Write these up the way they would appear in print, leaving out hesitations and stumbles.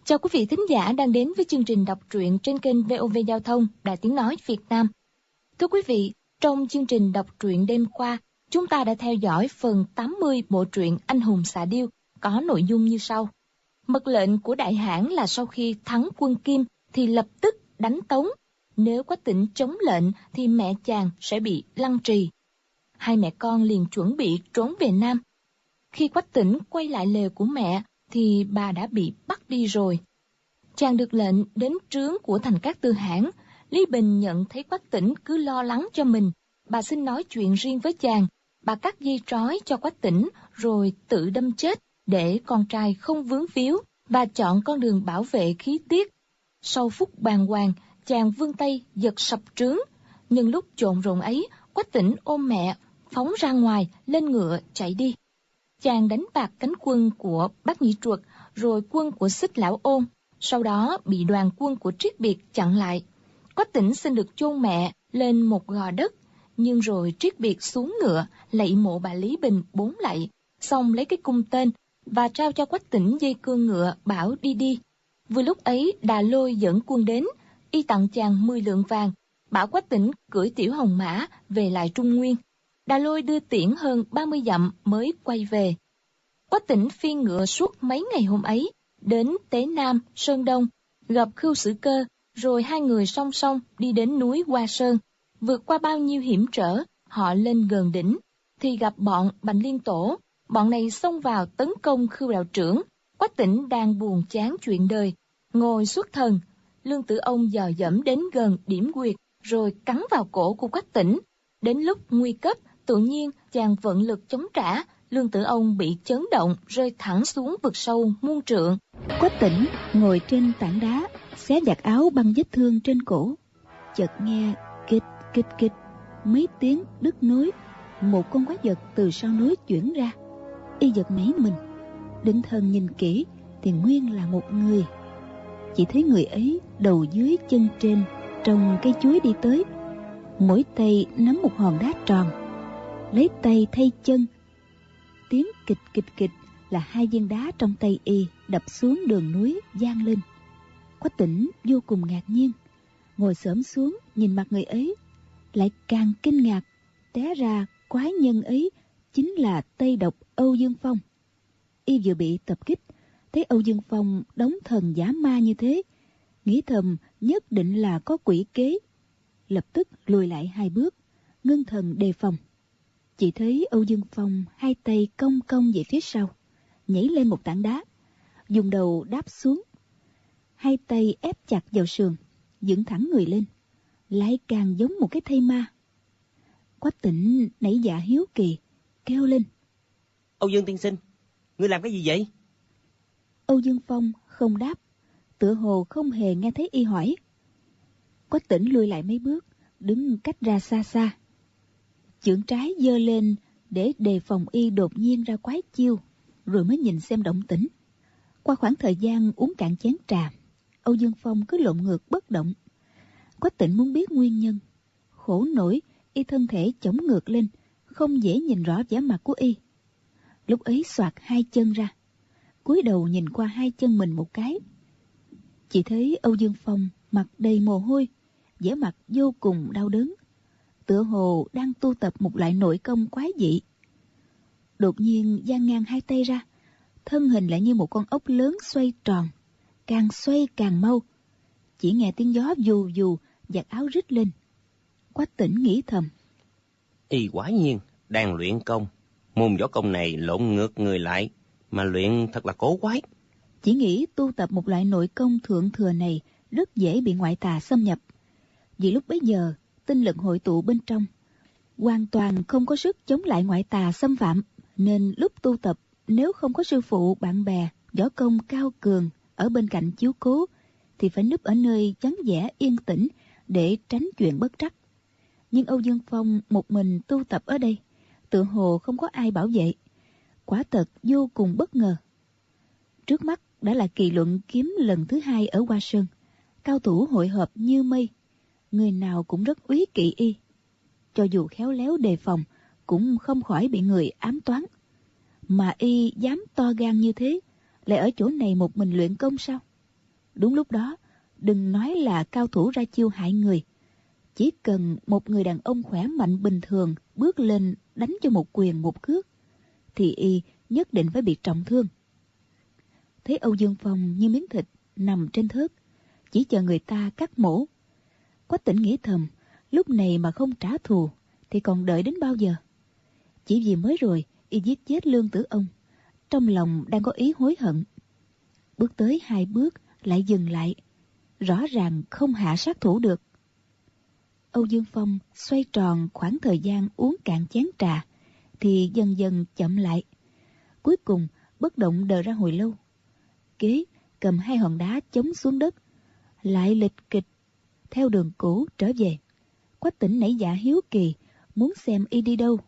Chào quý vị thính giả đang đến với chương trình đọc truyện trên kênh VOV Giao thông Đài Tiếng Nói Việt Nam. Thưa quý vị, trong chương trình đọc truyện đêm qua, chúng ta đã theo dõi phần 80 bộ truyện Anh hùng xạ điêu có nội dung như sau. Mật lệnh của đại hãn là sau khi thắng quân Kim thì lập tức đánh Tống. Nếu Quách Tĩnh chống lệnh thì mẹ chàng sẽ bị lăng trì. Hai mẹ con liền chuẩn bị trốn về Nam. Khi Quách Tĩnh quay lại lều của mẹ thì bà đã bị bắt đi rồi. Chàng được lệnh đến trướng của Thành Cát Tư Hãn. Lý Bình nhận thấy Quách Tĩnh cứ lo lắng cho mình. Bà xin nói chuyện riêng với chàng. Bà cắt dây trói cho Quách Tĩnh rồi tự đâm chết để con trai không vướng víu và chọn con đường bảo vệ khí tiết. Sau phút bàng hoàng, chàng vươn tay giật sập trướng. Nhưng lúc trộn rộn ấy, Quách Tĩnh ôm mẹ, phóng ra ngoài, lên ngựa chạy đi. Chàng đánh bạc cánh quân của Bác Nhĩ Truật, rồi quân của Xích Lão Ôn, sau đó bị đoàn quân của Triết Biệt chặn lại. Quách Tĩnh xin được chôn mẹ lên một gò đất, nhưng rồi Triết Biệt xuống ngựa, lạy mộ bà Lý Bình 4 lạy, xong lấy cái cung tên và trao cho Quách Tĩnh dây cương ngựa bảo đi đi. Vừa lúc ấy Đà Lôi dẫn quân đến, y tặng chàng 10 lượng vàng, bảo Quách Tĩnh cưỡi tiểu hồng mã về lại Trung Nguyên. Đà Lôi đưa tiễn hơn 30 dặm mới quay về. Quách Tĩnh phi ngựa suốt mấy ngày hôm ấy, đến Tế Nam, Sơn Đông, gặp Khưu Sử Cơ, rồi hai người song song đi đến núi Hoa Sơn. Vượt qua bao nhiêu hiểm trở, họ lên gần đỉnh, thì gặp bọn Bành Liên Tổ. Bọn này xông vào tấn công Khưu đạo trưởng. Quách Tĩnh đang buồn chán chuyện đời, ngồi xuất thần. Lương Tử Ông dò dẫm đến gần điểm quyệt, rồi cắn vào cổ của Quách Tĩnh. Đến lúc nguy cấp, tự nhiên chàng vận lực chống trả, Lương Tử Ông bị chấn động, rơi thẳng xuống vực sâu muôn trượng. Quách Tĩnh ngồi trên tảng đá, xé giặt áo băng vết thương trên cổ. Chợt nghe kịch kịch kịch mấy tiếng đứt nối, một con quái vật từ sau núi chuyển ra. Y giật nảy mình, định thần nhìn kỹ thì nguyên là một người. Chỉ thấy người ấy đầu dưới chân trên trồng cây chuối đi tới, mỗi tay nắm một hòn đá tròn, lấy tay thay chân. Tiếng kịch kịch kịch là hai viên đá trong tay y đập xuống đường núi vang lên. Quách Tĩnh vô cùng ngạc nhiên, ngồi xổm xuống nhìn mặt người ấy, lại càng kinh ngạc. Té ra quái nhân ấy chính là Tây Độc Âu Dương Phong. Y vừa bị tập kích, thấy Âu Dương Phong đóng thần giả ma như thế, nghĩ thầm nhất định là có quỷ kế, lập tức lùi lại 2 bước, ngưng thần đề phòng. Chỉ thấy Âu Dương Phong hai tay cong cong về phía sau, nhảy lên một tảng đá, dùng đầu đáp xuống, hai tay ép chặt vào sườn, dựng thẳng người lên, lại càng giống một cái thây ma. Quách Tĩnh nảy dạ hiếu kỳ, kêu lên: Âu Dương tiên sinh, ngươi làm cái gì vậy? Âu Dương Phong không đáp, tựa hồ không hề nghe thấy y hỏi. Quách Tĩnh lùi lại mấy bước, đứng cách ra xa xa, chưởng trái giơ lên để đề phòng y đột nhiên ra quái chiêu, rồi mới nhìn xem động tĩnh. Qua khoảng thời gian uống cạn chén trà, Âu Dương Phong cứ lộn ngược bất động. Quách Tĩnh muốn biết nguyên nhân, khổ nổi y thân thể chổng ngược lên, không dễ nhìn rõ vẻ mặt của y. Lúc ấy xoạc hai chân ra, cúi đầu nhìn qua hai chân mình một cái, chỉ thấy Âu Dương Phong mặt đầy mồ hôi, vẻ mặt vô cùng đau đớn, tựa hồ đang tu tập một loại nội công quái dị. Đột nhiên dang ngang hai tay ra, thân hình lại như một con ốc lớn xoay tròn, càng xoay càng mau. Chỉ nghe tiếng gió vù vù, giặt áo rít lên. Quách Tĩnh nghĩ thầm: Y quả nhiên đang luyện công. Môn võ công này lộn ngược người lại, mà luyện thật là cố quái. Chỉ nghĩ tu tập một loại nội công thượng thừa này rất dễ bị ngoại tà xâm nhập. Vì lúc bấy giờ tinh lực hội tụ bên trong, hoàn toàn không có sức chống lại ngoại tà xâm phạm, nên lúc tu tập nếu không có sư phụ bạn bè võ công cao cường ở bên cạnh chiếu cố, thì phải núp ở nơi vắng vẻ yên tĩnh để tránh chuyện bất trắc. Nhưng Âu Dương Phong một mình tu tập ở đây, tựa hồ không có ai bảo vệ, quả thật vô cùng bất ngờ. Trước mắt đã là kỳ luận kiếm lần thứ 2 ở Hoa Sơn, cao thủ hội họp như mây, người nào cũng rất úy kỵ y. Cho dù khéo léo đề phòng, cũng không khỏi bị người ám toán. Mà y dám to gan như thế, lại ở chỗ này một mình luyện công sao? Đúng lúc đó, đừng nói là cao thủ ra chiêu hại người. Chỉ cần một người đàn ông khỏe mạnh bình thường bước lên đánh cho một quyền một cước, thì y nhất định phải bị trọng thương. Thấy Âu Dương Phong như miếng thịt nằm trên thớt, chỉ chờ người ta cắt mổ. Quách Tĩnh nghĩ thầm, lúc này mà không trả thù thì còn đợi đến bao giờ? Chỉ vì mới rồi y giết chết Lương Tử Ông, trong lòng đang có ý hối hận. Bước tới 2 bước lại dừng lại, rõ ràng không hạ sát thủ được. Âu Dương Phong xoay tròn khoảng thời gian uống cạn chén trà, thì dần dần chậm lại. Cuối cùng bất động đờ ra hồi lâu. Kế cầm 2 hòn đá chống xuống đất, lại lịch kịch theo đường cũ trở về. Quách Tĩnh nảy dạ hiếu kỳ, muốn xem y đi đâu.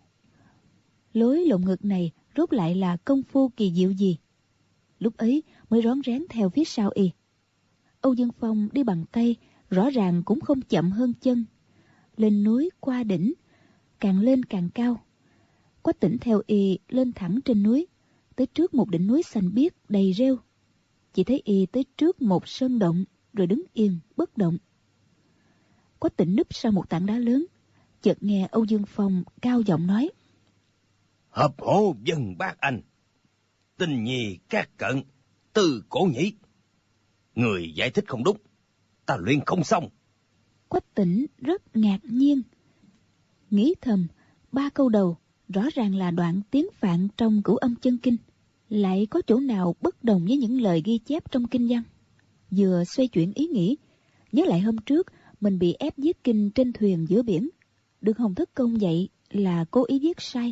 Lối lồng ngực này rốt lại là công phu kỳ diệu gì? Lúc ấy mới rón rén theo phía sau y. Âu Dương Phong đi bằng tay, rõ ràng cũng không chậm hơn chân. Lên núi qua đỉnh, càng lên càng cao. Quách Tĩnh theo y lên thẳng trên núi, tới trước một đỉnh núi xanh biếc đầy rêu. Chỉ thấy y tới trước một sơn động, rồi đứng yên bất động. Quách Tĩnh núp sau một tảng đá lớn, chợt nghe Âu Dương Phong cao giọng nói: Hợp hô dân bác anh, tình nhi các cận, từ cổ nhĩ. Người giải thích không đúng, ta luyện không xong. Quách Tĩnh rất ngạc nhiên, nghĩ thầm 3 câu đầu rõ ràng là đoạn tiếng Phạn trong Cửu Âm Chân Kinh, lại có chỗ nào bất đồng với những lời ghi chép trong kinh văn. Vừa xoay chuyển ý nghĩ, nhớ lại hôm trước mình bị ép viết kinh trên thuyền giữa biển, được Hồng Thất Công dạy là cố ý viết sai.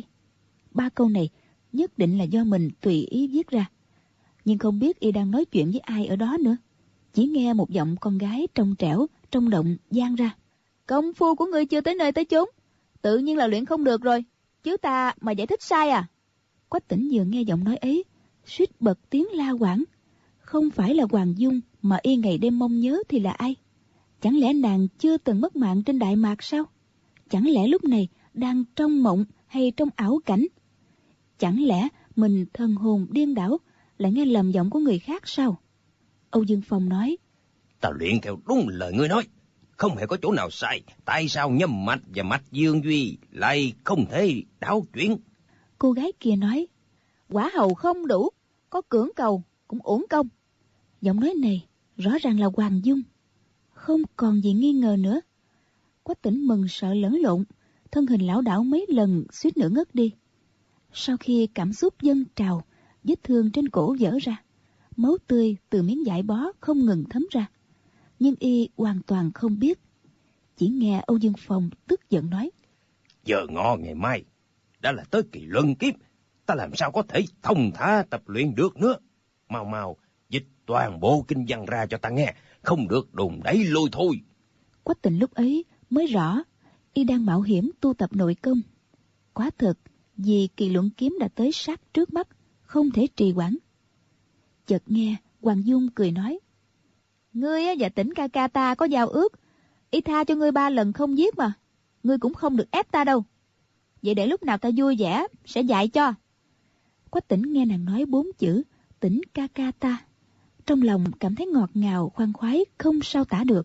3 câu này nhất định là do mình tùy ý viết ra, nhưng không biết y đang nói chuyện với ai ở đó nữa. Chỉ nghe một giọng con gái trong trẻo trong động vang ra: Công phu của ngươi chưa tới nơi tới chốn, tự nhiên là luyện không được rồi, chứ ta mà giải thích sai à? Quách Tĩnh vừa nghe giọng nói ấy, suýt bật tiếng la quảng. Không phải là Hoàng Dung mà y ngày đêm mong nhớ thì là ai? Chẳng lẽ nàng chưa từng mất mạng trên Đại Mạc sao? Chẳng lẽ lúc này đang trong mộng hay trong ảo cảnh? Chẳng lẽ mình thần hồn điên đảo, lại nghe lầm giọng của người khác sao? Âu Dương Phong nói: Ta luyện theo đúng lời ngươi nói, không hề có chỗ nào sai. Tại sao nhâm mạch và mạch dương duy lại không thể đảo chuyển? Cô gái kia nói: Quả hầu không đủ, có cưỡng cầu cũng uổng công. Giọng nói này rõ ràng là Hoàng Dung. Không còn gì nghi ngờ nữa. Quách Tĩnh mừng sợ lẫn lộn, thân hình lảo đảo mấy lần suýt nữa ngất đi. Sau khi cảm xúc dâng trào, vết thương trên cổ vỡ ra, máu tươi từ miếng vải bó không ngừng thấm ra. Nhưng y hoàn toàn không biết. Chỉ nghe Âu Dương Phong tức giận nói: Giờ ngọ ngày mai đã là tới kỳ luân kiếp, ta làm sao có thể thông thả tập luyện được nữa. Mau mau dịch toàn bộ kinh văn ra cho ta nghe, không được đùn đẩy lôi thôi. Quách Tĩnh lúc ấy mới rõ y đang mạo hiểm tu tập nội công. Quả thực vì kỳ luận kiếm đã tới sát trước mắt, không thể trì hoãn. Chợt nghe Hoàng Dung cười nói: Ngươi và Tĩnh ca ca ta có giao ước, y tha cho ngươi 3 lần không giết mà, ngươi cũng không được ép ta đâu. Vậy để lúc nào ta vui vẻ sẽ dạy cho. Quách Tĩnh nghe nàng nói 4 chữ Tĩnh ca ca ta, trong lòng cảm thấy ngọt ngào khoan khoái không sao tả được,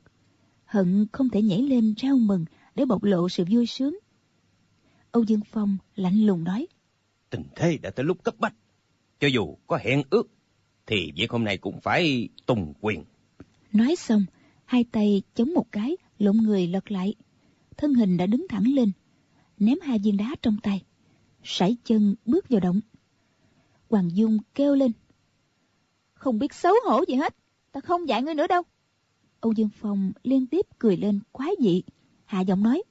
hận không thể nhảy lên reo mừng để bộc lộ sự vui sướng. Âu Dương Phong lạnh lùng nói: Tình thế đã tới lúc cấp bách, cho dù có hẹn ước thì việc hôm nay cũng phải tùng quyền. Nói xong, 2 tay chống một cái, lộn người lật lại, thân hình đã đứng thẳng lên, ném 2 viên đá trong tay, sải chân bước vào động. Hoàng Dung kêu lên: Không biết xấu hổ gì hết, ta không dạy ngươi nữa đâu. Âu Dương Phong liên tiếp cười lên quái dị, hạ giọng nói: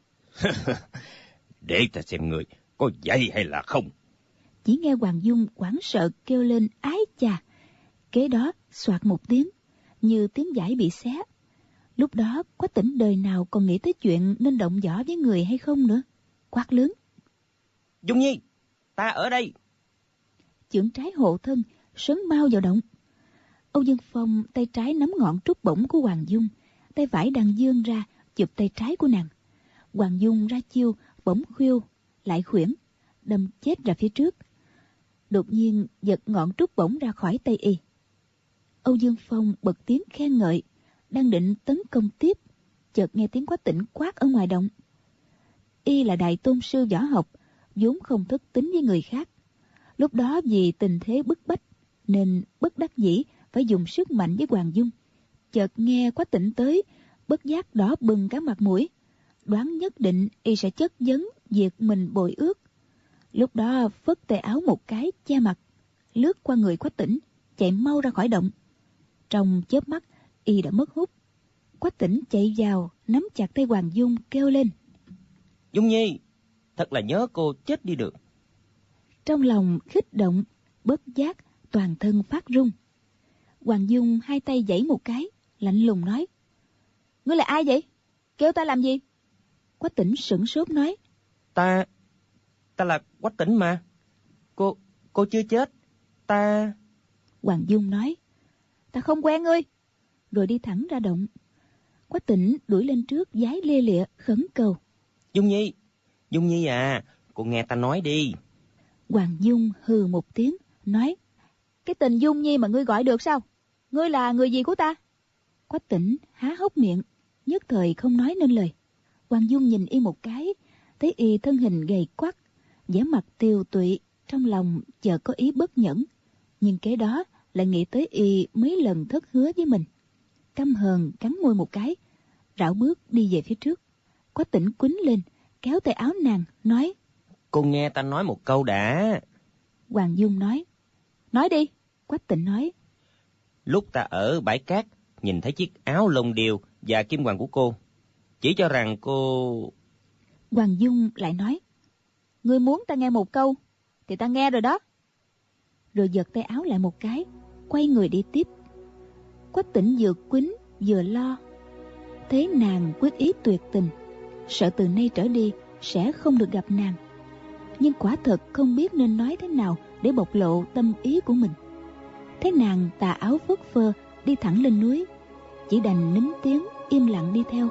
Để ta xem người có dạy hay là không. Chỉ nghe Hoàng Dung hoảng sợ kêu lên ái chà, kế đó xoạt một tiếng, như tiếng vải bị xé. Lúc đó Quách Tĩnh đời nào còn nghĩ tới chuyện nên động võ với người hay không nữa, quát lớn: Dung Nhi, ta ở đây. Chưởng trái hộ thân, sấn mau vào động. Âu Dương Phong tay trái nắm ngọn trúc bổng của Hoàng Dung, tay phải đang vươn ra chụp tay trái của nàng. Hoàng Dung ra chiêu bổng khuỵu lại khuyển, đâm chết ra phía trước. Đột nhiên giật ngọn trúc bổng ra khỏi tay y. Âu Dương Phong bật tiếng khen ngợi, đang định tấn công tiếp, chợt nghe tiếng Quách Tĩnh quát ở ngoài động. Y là đại tôn sư võ học, vốn không thất tín với người khác. Lúc đó vì tình thế bức bách, nên bất đắc dĩ phải dùng sức mạnh với Hoàng Dung. Chợt nghe Quách Tĩnh tới, bất giác đỏ bừng cả mặt mũi, đoán nhất định y sẽ chất vấn việc mình bội ước. Lúc đó phất tay áo một cái che mặt, lướt qua người Quách Tĩnh, chạy mau ra khỏi động. Trong chớp mắt, y đã mất hút. Quách Tĩnh chạy vào, nắm chặt tay Hoàng Dung kêu lên: Dung Nhi, thật là nhớ cô chết đi được. Trong lòng khích động, bất giác toàn thân phát run. Hoàng Dung hai tay giãy một cái, lạnh lùng nói: Ngươi là ai vậy? Kêu ta làm gì? Quách Tĩnh sửng sốt nói: Ta là Quách Tĩnh mà. Cô chưa chết. Ta... Hoàng Dung nói: Ta không quen ngươi. Rồi đi thẳng ra động. Quách Tĩnh đuổi lên trước, vái lia lịa khẩn cầu: Dung Nhi à, cô nghe ta nói đi. Hoàng Dung hừ một tiếng, nói: Cái tình Dung Nhi mà ngươi gọi được sao? Ngươi là người gì của ta? Quách Tĩnh há hốc miệng, nhất thời không nói nên lời. Hoàng Dung nhìn y một cái, thấy y thân hình gầy quắt, vẻ mặt tiều tụy, trong lòng chợt có ý bất nhẫn, nhưng kế đó lại nghĩ tới y mấy lần thất hứa với mình. Căm hờn cắn môi một cái, rảo bước đi về phía trước. Quách Tĩnh quýnh lên, kéo tay áo nàng, nói: Cô nghe ta nói một câu đã. Hoàng Dung nói: Nói đi. Quách Tĩnh nói: Lúc ta ở bãi cát, nhìn thấy chiếc áo lông điêu và kim hoàn của cô, chỉ cho rằng cô... Hoàng Dung lại nói: Ngươi muốn ta nghe một câu thì ta nghe rồi đó. Rồi giật tay áo lại một cái, quay người đi tiếp. Quách Tĩnh vừa quýnh vừa lo, thấy nàng quyết ý tuyệt tình, sợ từ nay trở đi sẽ không được gặp nàng, nhưng quả thật không biết nên nói thế nào để bộc lộ tâm ý của mình. Thấy nàng tà áo phất phơ đi thẳng lên núi, chỉ đành nín tiếng im lặng đi theo.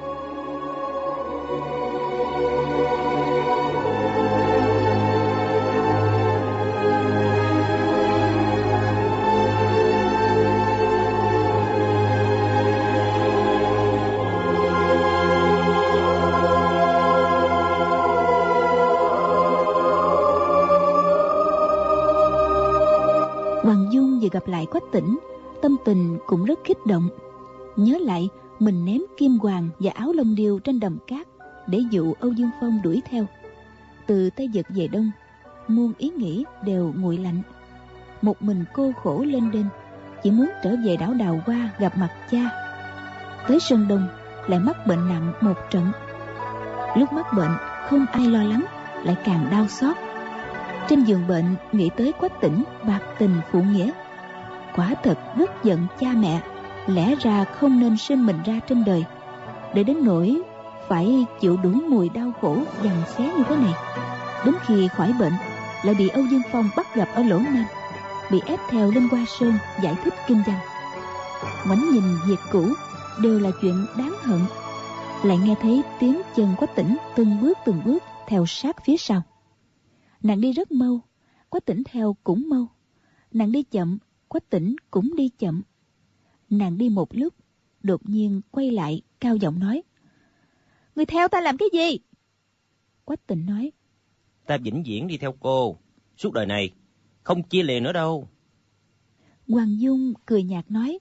Hoàng Dung vừa gặp lại Quách Tĩnh, tâm tình cũng rất kích động. Nhớ lại mình ném kim hoàng và áo lông điêu trên đầm cát để dụ Âu Dương Phong đuổi theo. Từ Tây Vực về Đông, muôn ý nghĩ đều nguội lạnh. Một mình cô khổ lên đên, chỉ muốn trở về đảo Đào Hoa gặp mặt cha. Tới Sơn Đông lại mắc bệnh nặng một trận. Lúc mắc bệnh không ai lo lắng, lại càng đau xót. Trên giường bệnh nghĩ tới Quách Tĩnh bạc tình phụ nghĩa, quả thật rất giận cha mẹ, lẽ ra không nên sinh mình ra trên đời, để đến nỗi phải chịu đủ mùi đau khổ giằng xé như thế này. Đến khi khỏi bệnh lại bị Âu Dương Phong bắt gặp ở Lỗ Nam, bị ép theo lên Hoa Sơn giải thích kinh văn. Ngoảnh nhìn việc cũ đều là chuyện đáng hận. Lại nghe thấy tiếng chân Quách Tĩnh từng bước theo sát phía sau. Nàng đi rất mau, Quách Tĩnh theo cũng mau. Nàng đi chậm, Quách Tĩnh cũng đi chậm. Nàng đi một lúc, đột nhiên quay lại cao giọng nói: Người theo ta làm cái gì? Quách Tĩnh nói: Ta vĩnh viễn đi theo cô, suốt đời này, không chia lìa nữa đâu. Hoàng Dung cười nhạt nói: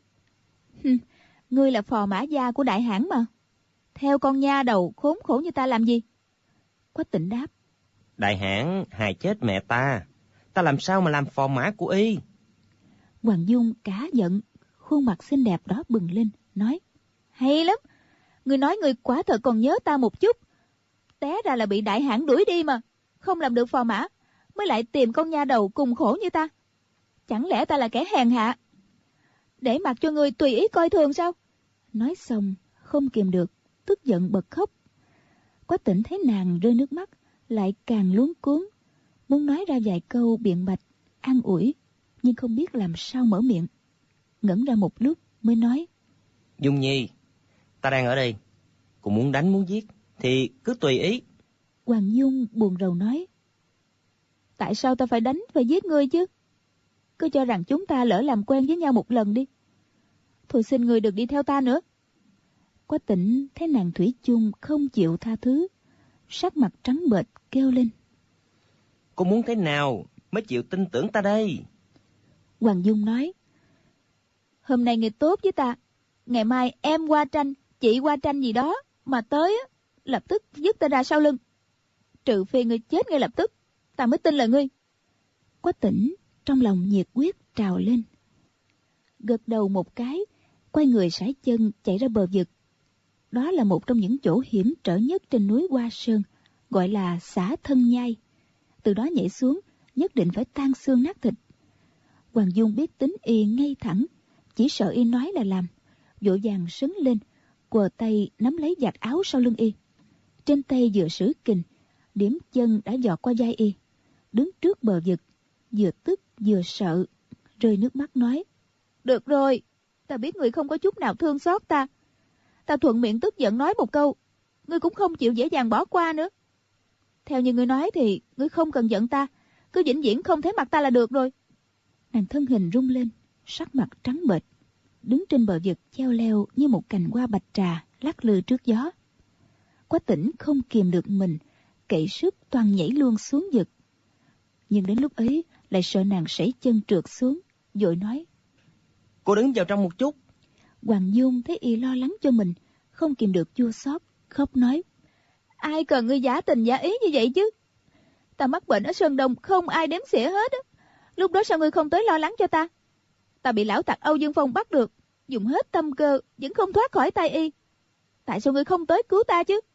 Ngươi là phò mã gia của đại hãn mà, theo con nha đầu khốn khổ như ta làm gì? Quách Tĩnh đáp: Đại hãn hại chết mẹ ta làm sao mà làm phò mã của y? Hoàng Dung cả giận, khuôn mặt xinh đẹp đó bừng lên, nói: Hay lắm, người nói người quả thật còn nhớ ta một chút. Té ra là bị đại hãn đuổi đi mà, không làm được phò mã, mới lại tìm con nha đầu cùng khổ như ta. Chẳng lẽ ta là kẻ hèn hạ, để mặc cho người tùy ý coi thường sao? Nói xong không kìm được, tức giận bật khóc. Quách Tĩnh thấy nàng rơi nước mắt, lại càng luống cuống, muốn nói ra vài câu biện bạch an ủi, nhưng không biết làm sao mở miệng. Ngẩn ra một lúc mới nói: Dung Nhi, ta đang ở đây, cô muốn đánh muốn giết thì cứ tùy ý. Hoàng Dung buồn rầu nói: Tại sao ta phải đánh phải giết ngươi chứ? Cứ cho rằng chúng ta lỡ làm quen với nhau một lần đi, Thôi xin người được đi theo ta nữa. Quách Tĩnh thấy nàng thủy chung không chịu tha thứ, sắc mặt trắng bệch kêu lên: Cô muốn thế nào mới chịu tin tưởng ta đây? Hoàng Dung nói: Hôm nay người tốt với ta, ngày mai em qua tranh, chị qua tranh gì đó mà tới á, lập tức dứt ta ra sau lưng. Trừ phi ngươi chết ngay lập tức, ta mới tin lời ngươi. Quách Tĩnh trong lòng nhiệt huyết trào lên, gật đầu một cái, quay người sải chân chạy ra bờ vực. Đó là một trong những chỗ hiểm trở nhất trên núi Hoa Sơn, gọi là Xả Thân Nhai. Từ đó nhảy xuống, nhất định phải tan xương nát thịt. Hoàng Dung biết tính y ngay thẳng, chỉ sợ y nói là làm, vội vàng sấn lên, quờ tay nắm lấy vạt áo sau lưng y. Trên tay vừa sử kình, điểm chân đã dọt qua vai y. Đứng trước bờ vực, vừa tức vừa sợ, rơi nước mắt nói: Được rồi, ta biết người không có chút nào thương xót ta. Ta thuận miệng tức giận nói một câu, ngươi cũng không chịu dễ dàng bỏ qua nữa. Theo như ngươi nói thì ngươi không cần giận ta, cứ vĩnh viễn không thấy mặt ta là được rồi. Nàng thân hình rung lên, sắc mặt trắng bệch, đứng trên bờ vực treo leo như một cành hoa bạch trà lắc lư trước gió. Quách Tĩnh không kìm được mình, cậy sức toàn nhảy luôn xuống vực. Nhưng đến lúc ấy lại sợ nàng sẩy chân trượt xuống, vội nói: Cô đứng vào trong một chút. Hoàng Dung thấy y lo lắng cho mình, không kìm được chua xót, khóc nói: Ai cần ngươi giả tình giả ý như vậy chứ? Ta mắc bệnh ở Sơn Đông không ai đếm xỉa hết á. Lúc đó sao ngươi không tới lo lắng cho ta? Ta bị lão tặc Âu Dương Phong bắt được, dùng hết tâm cơ vẫn không thoát khỏi tay y. Tại sao ngươi không tới cứu ta chứ?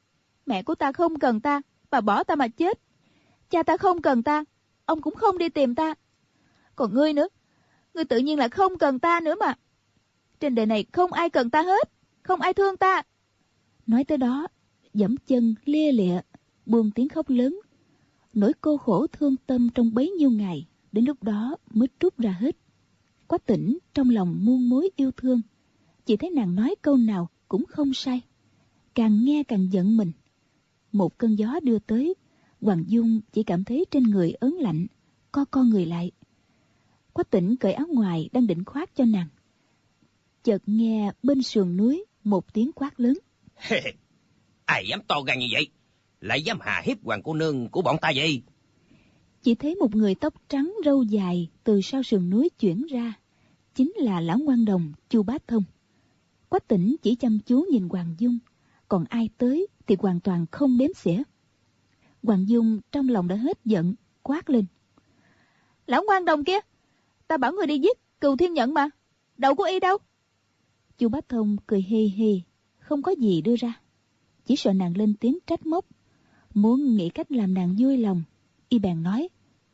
Mẹ của ta không cần ta, bà bỏ ta mà chết. Cha ta không cần ta, ông cũng không đi tìm ta. Còn ngươi nữa, ngươi tự nhiên là không cần ta nữa mà. Trên đời này không ai cần ta hết, không ai thương ta. Nói tới đó, giẫm chân lia lịa, buông tiếng khóc lớn. Nỗi cô khổ thương tâm trong bấy nhiêu ngày, đến lúc đó mới trút ra hết. Quách Tĩnh trong lòng muôn mối yêu thương, chỉ thấy nàng nói câu nào cũng không sai, càng nghe càng giận mình. Một cơn gió đưa tới, Hoàng Dung chỉ cảm thấy trên người ớn lạnh, co người lại. Quách Tĩnh cởi áo ngoài đang định khoác cho nàng, chợt nghe bên sườn núi một tiếng quát lớn: Ai dám to gan như vậy, lại dám hà hiếp hoàng cô nương của bọn ta vậy? Chỉ thấy một người tóc trắng râu dài từ sau sườn núi chuyển ra, chính là lão ngoan đồng Chu Bá Thông. Quách Tĩnh chỉ chăm chú nhìn Hoàng Dung, còn ai tới thì hoàn toàn không đếm xỉa. Hoàng Dung trong lòng đã hết giận, quát lên: Lão ngoan đồng kia, ta bảo người đi giết Cừu Thiên Nhận mà, đầu của y đâu? Chu Bá Thông cười hi hi, không có gì đưa ra, chỉ sợ nàng lên tiếng trách móc, muốn nghĩ cách làm nàng vui lòng. Y bèn nói: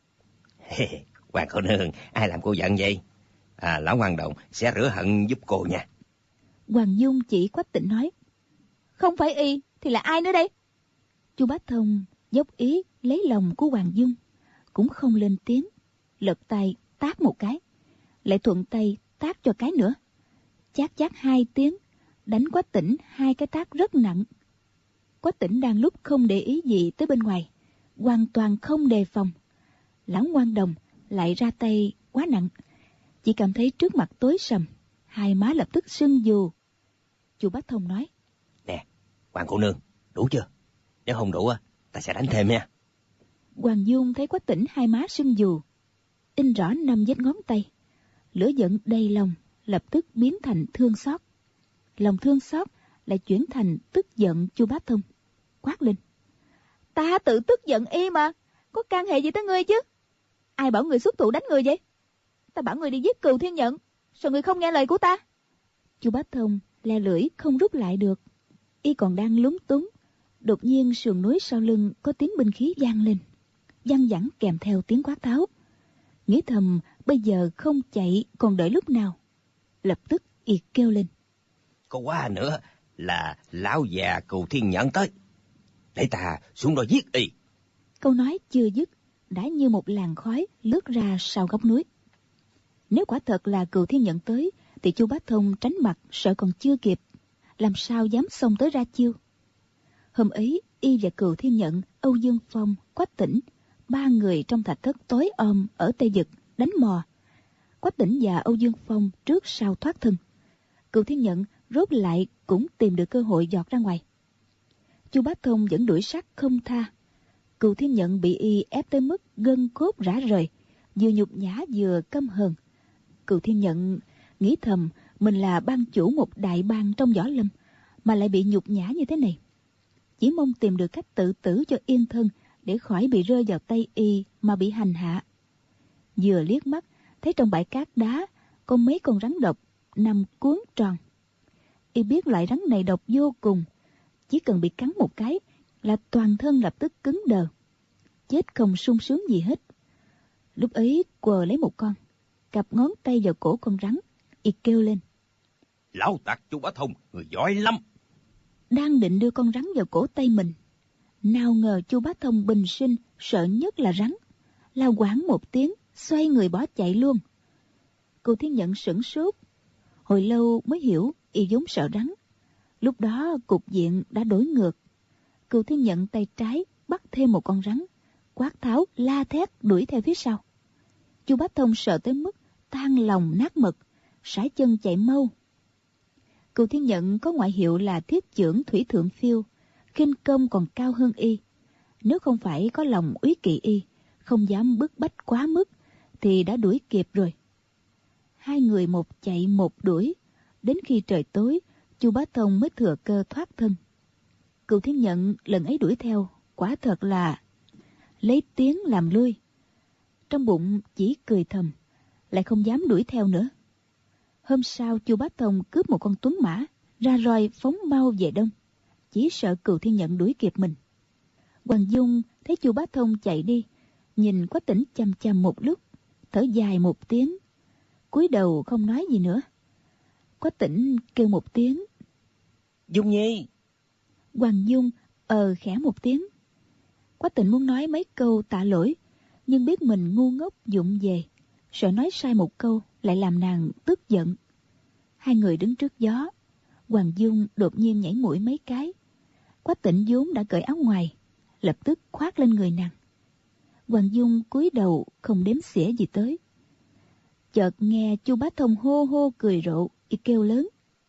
Hoàng cô nương, ai làm cô giận vậy? Lão ngoan đồng sẽ rửa hận giúp cô nha. Hoàng Dung chỉ Quách Tĩnh nói: Không phải y thì là ai nữa đây? Chu Bá Thông dốc ý lấy lòng của Hoàng Dung, cũng không lên tiếng, lật tay tát một cái, lại thuận tay tát cho cái nữa. Chát chát 2 tiếng, đánh Quách Tĩnh 2 cái tát rất nặng. Quách Tĩnh đang lúc không để ý gì tới bên ngoài, hoàn toàn không đề phòng. Lão ngoan đồng lại ra tay quá nặng, chỉ cảm thấy trước mặt tối sầm, 2 má lập tức sưng vù. Chu Bá Thông nói: Nè, Hoàng cô nương, đủ chưa? Nếu không đủ, ta sẽ đánh thêm nha. Hoàng Dung thấy Quách Tĩnh 2 má sưng vù, in rõ 5 vết ngón tay, lửa giận đầy lòng lập tức biến thành thương xót. Lòng thương xót lại chuyển thành tức giận. Chu Bá Thông quát lên: Ta tự tức giận y mà, có can hệ gì tới ngươi chứ? Ai bảo người xuất thủ đánh người vậy? Ta bảo người đi giết Cừu Thiên Nhận, sao người không nghe lời của ta? Chu Bá Thông le lưỡi không rút lại được, y còn đang lúng túng, đột nhiên sườn núi sau lưng có tiếng binh khí vang lên, văng vẳng kèm theo tiếng quát tháo. Nghĩ thầm bây giờ không chạy còn đợi lúc nào, lập tức y kêu lên: Có qua nữa là lão già Cừu Thiên Nhận tới, để ta xuống đó giết y. Câu nói chưa dứt, đã như một làn khói lướt ra sau góc núi. Nếu quả thật là Cừu Thiên Nhận tới, thì Chu Bá Thông tránh mặt sợ còn chưa kịp, làm sao dám xông tới ra chiêu. Hôm ấy, y và Cừu Thiên Nhận, Âu Dương Phong, Quách Tĩnh, 3 người trong thạch thất tối om ở Tây Vực đánh mò. Quách Tĩnh và Âu Dương Phong trước sau thoát thân, Cừu Thiên Nhận rốt lại cũng tìm được cơ hội giọt ra ngoài. Chu Bá Thông vẫn đuổi sát không tha. Cừu Thiên Nhận bị y ép tới mức gân cốt rã rời, vừa nhục nhã vừa căm hờn. Cừu Thiên Nhận nghĩ thầm mình là ban chủ một đại bang trong võ lâm, mà lại bị nhục nhã như thế này. Chỉ mong tìm được cách tự tử cho yên thân, để khỏi bị rơi vào tay y mà bị hành hạ. Vừa liếc mắt thấy trong bãi cát đá có mấy con rắn độc nằm cuốn tròn. Y biết loại rắn này độc vô cùng, chỉ cần bị cắn một cái là toàn thân lập tức cứng đờ, chết không sung sướng gì hết. Lúc ấy quờ lấy một con, cặp ngón tay vào cổ con rắn, y kêu lên: Lão tặc Chu Bá Thông, người giỏi lắm. Đang định đưa con rắn vào cổ tay mình, nào ngờ Chu Bá Thông bình sinh sợ nhất là rắn, la quảng một tiếng, xoay người bỏ chạy luôn. Cừu Thiên Nhận sửng sốt, hồi lâu mới hiểu y vốn sợ rắn. Lúc đó cục diện đã đổi ngược. Cừu Thiên Nhận tay trái bắt thêm một con rắn, quát tháo la thét đuổi theo phía sau. Chu Bá Thông sợ tới mức tan lòng nát mật, sải chân chạy mau. Cừu Thiên Nhận có ngoại hiệu là thiết chưởng thủy thượng phiêu, khinh công còn cao hơn y. Nếu không phải có lòng úy kỵ y, không dám bức bách quá mức, thì đã đuổi kịp rồi. Hai người một chạy một đuổi, đến khi trời tối, Chu Bá Thông mới thừa cơ thoát thân. Cừu Thiên Nhận lần ấy đuổi theo, quả thật là lấy tiếng làm lui. Trong bụng chỉ cười thầm, lại không dám đuổi theo nữa. Hôm sau Chu Bá Thông cướp một con tuấn mã, ra roi phóng mau về đông, chỉ sợ Cừu Thiên Nhận đuổi kịp mình. Hoàng Dung thấy Chu Bá Thông chạy đi, nhìn Quách Tĩnh chằm chằm một lúc, thở dài một tiếng, cúi đầu không nói gì nữa. Quách Tĩnh kêu một tiếng: Dung Nhi. Hoàng Dung khẽ một tiếng. Quách Tĩnh muốn nói mấy câu tạ lỗi, nhưng biết mình ngu ngốc vụng về, sợ nói sai một câu lại làm nàng tức giận. Hai người đứng trước gió, Hoàng Dung đột nhiên nhảy mũi mấy cái. Quách Tĩnh vốn đã cởi áo ngoài, lập tức khoác lên người nàng. Hoàng Dung cúi đầu không đếm xỉa gì tới. Chợt nghe Chu Bá Thông hô hô cười rộ, y kêu lớn: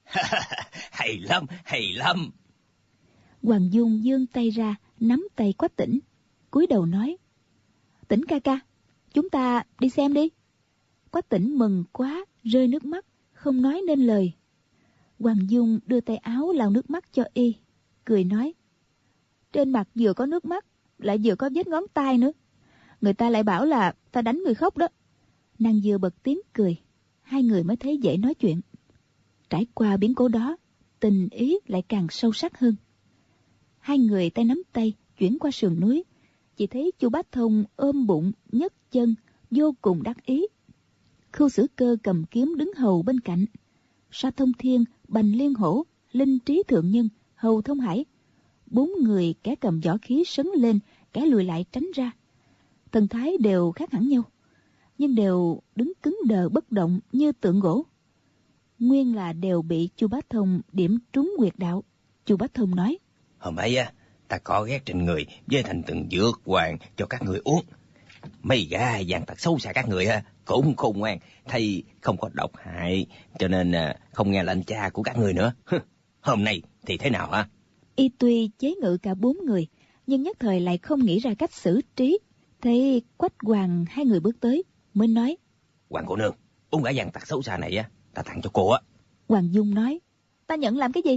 Hay lắm, hay lắm. Hoàng Dung giương tay ra nắm tay Quách Tĩnh, cúi đầu nói: Tĩnh ca ca, chúng ta đi xem đi. Quách Tĩnh mừng quá, rơi nước mắt, không nói nên lời. Hoàng Dung đưa tay áo lau nước mắt cho y, cười nói: Trên mặt vừa có nước mắt, lại vừa có vết ngón tay nữa. Người ta lại bảo là ta đánh người khóc đó. Nàng vừa bật tiếng cười, hai người mới thấy dễ nói chuyện. Trải qua biến cố đó, tình ý lại càng sâu sắc hơn. Hai người tay nắm tay chuyển qua sườn núi, chỉ thấy Chu Bá Thông ôm bụng nhấc chân, vô cùng đắc ý. Khưu Sử Cơ cầm kiếm đứng hầu bên cạnh. Sa Thông Thiên, Bành Liên Hổ, Linh Trí Thượng Nhân, Hầu Thông Hải, bốn người kẻ cầm võ khí sấn lên, kẻ lùi lại tránh ra. Thần thái đều khác hẳn nhau, nhưng đều đứng cứng đờ bất động như tượng gỗ. Nguyên là đều bị Chu Bá Thông điểm trúng huyệt đạo. Chu Bá Thông nói: Hôm ấy ta có ghét trên người với thành từng dược hoàng cho các người uống. Mấy gã gian tặc xấu xa các người cũng khôn ngoan, thầy không có độc hại, cho nên không nghe lệnh cha của các người nữa. Hôm nay thì thế nào hả? Y tuy chế ngự cả bốn người, nhưng nhất thời lại không nghĩ ra cách xử trí. Thấy Quách Hoàng hai người bước tới, mới nói: Hoàng cô nương, uống gã gian tặc xấu xa này ta tặng cho cô á. Hoàng Dung nói: Ta nhận làm cái gì?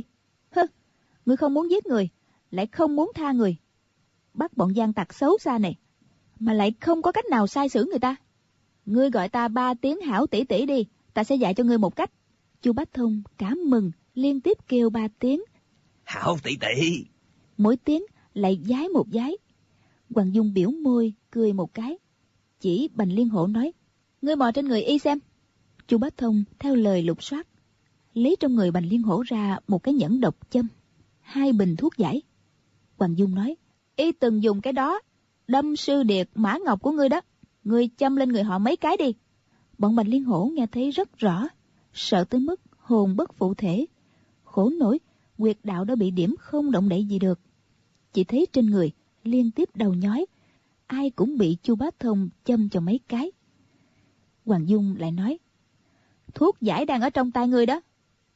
Ngươi không muốn giết người, lại không muốn tha người, bắt bọn gian tặc xấu xa này, mà lại không có cách nào sai xử người ta. Ngươi gọi ta 3 tiếng hảo tỷ tỷ đi, ta sẽ dạy cho ngươi một cách. Chu Bá Thông cảm mừng, liên tiếp kêu 3 tiếng hảo tỷ tỷ. Mỗi tiếng lại giái một giái. Hoàng Dung biểu môi cười một cái, chỉ Bành Liên Hổ nói: Ngươi mò trên người y xem. Chu Bá Thông theo lời lục soát, lấy trong người Bành Liên Hổ ra một cái nhẫn độc châm, 2 bình thuốc giải. Hoàng Dung nói: Y từng dùng cái đó đâm sư điệt Mã Ngọc của ngươi đó, ngươi châm lên người họ mấy cái đi. Bọn Bành Liên Hổ nghe thấy rất rõ, sợ tới mức hồn bất phụ thể. Khổ nổi, huyệt đạo đã bị điểm không động đậy gì được. Chỉ thấy trên người liên tiếp đầu nhói, ai cũng bị Chu Bá Thông châm cho mấy cái. Hoàng Dung lại nói: Thuốc giải đang ở trong tay ngươi đó,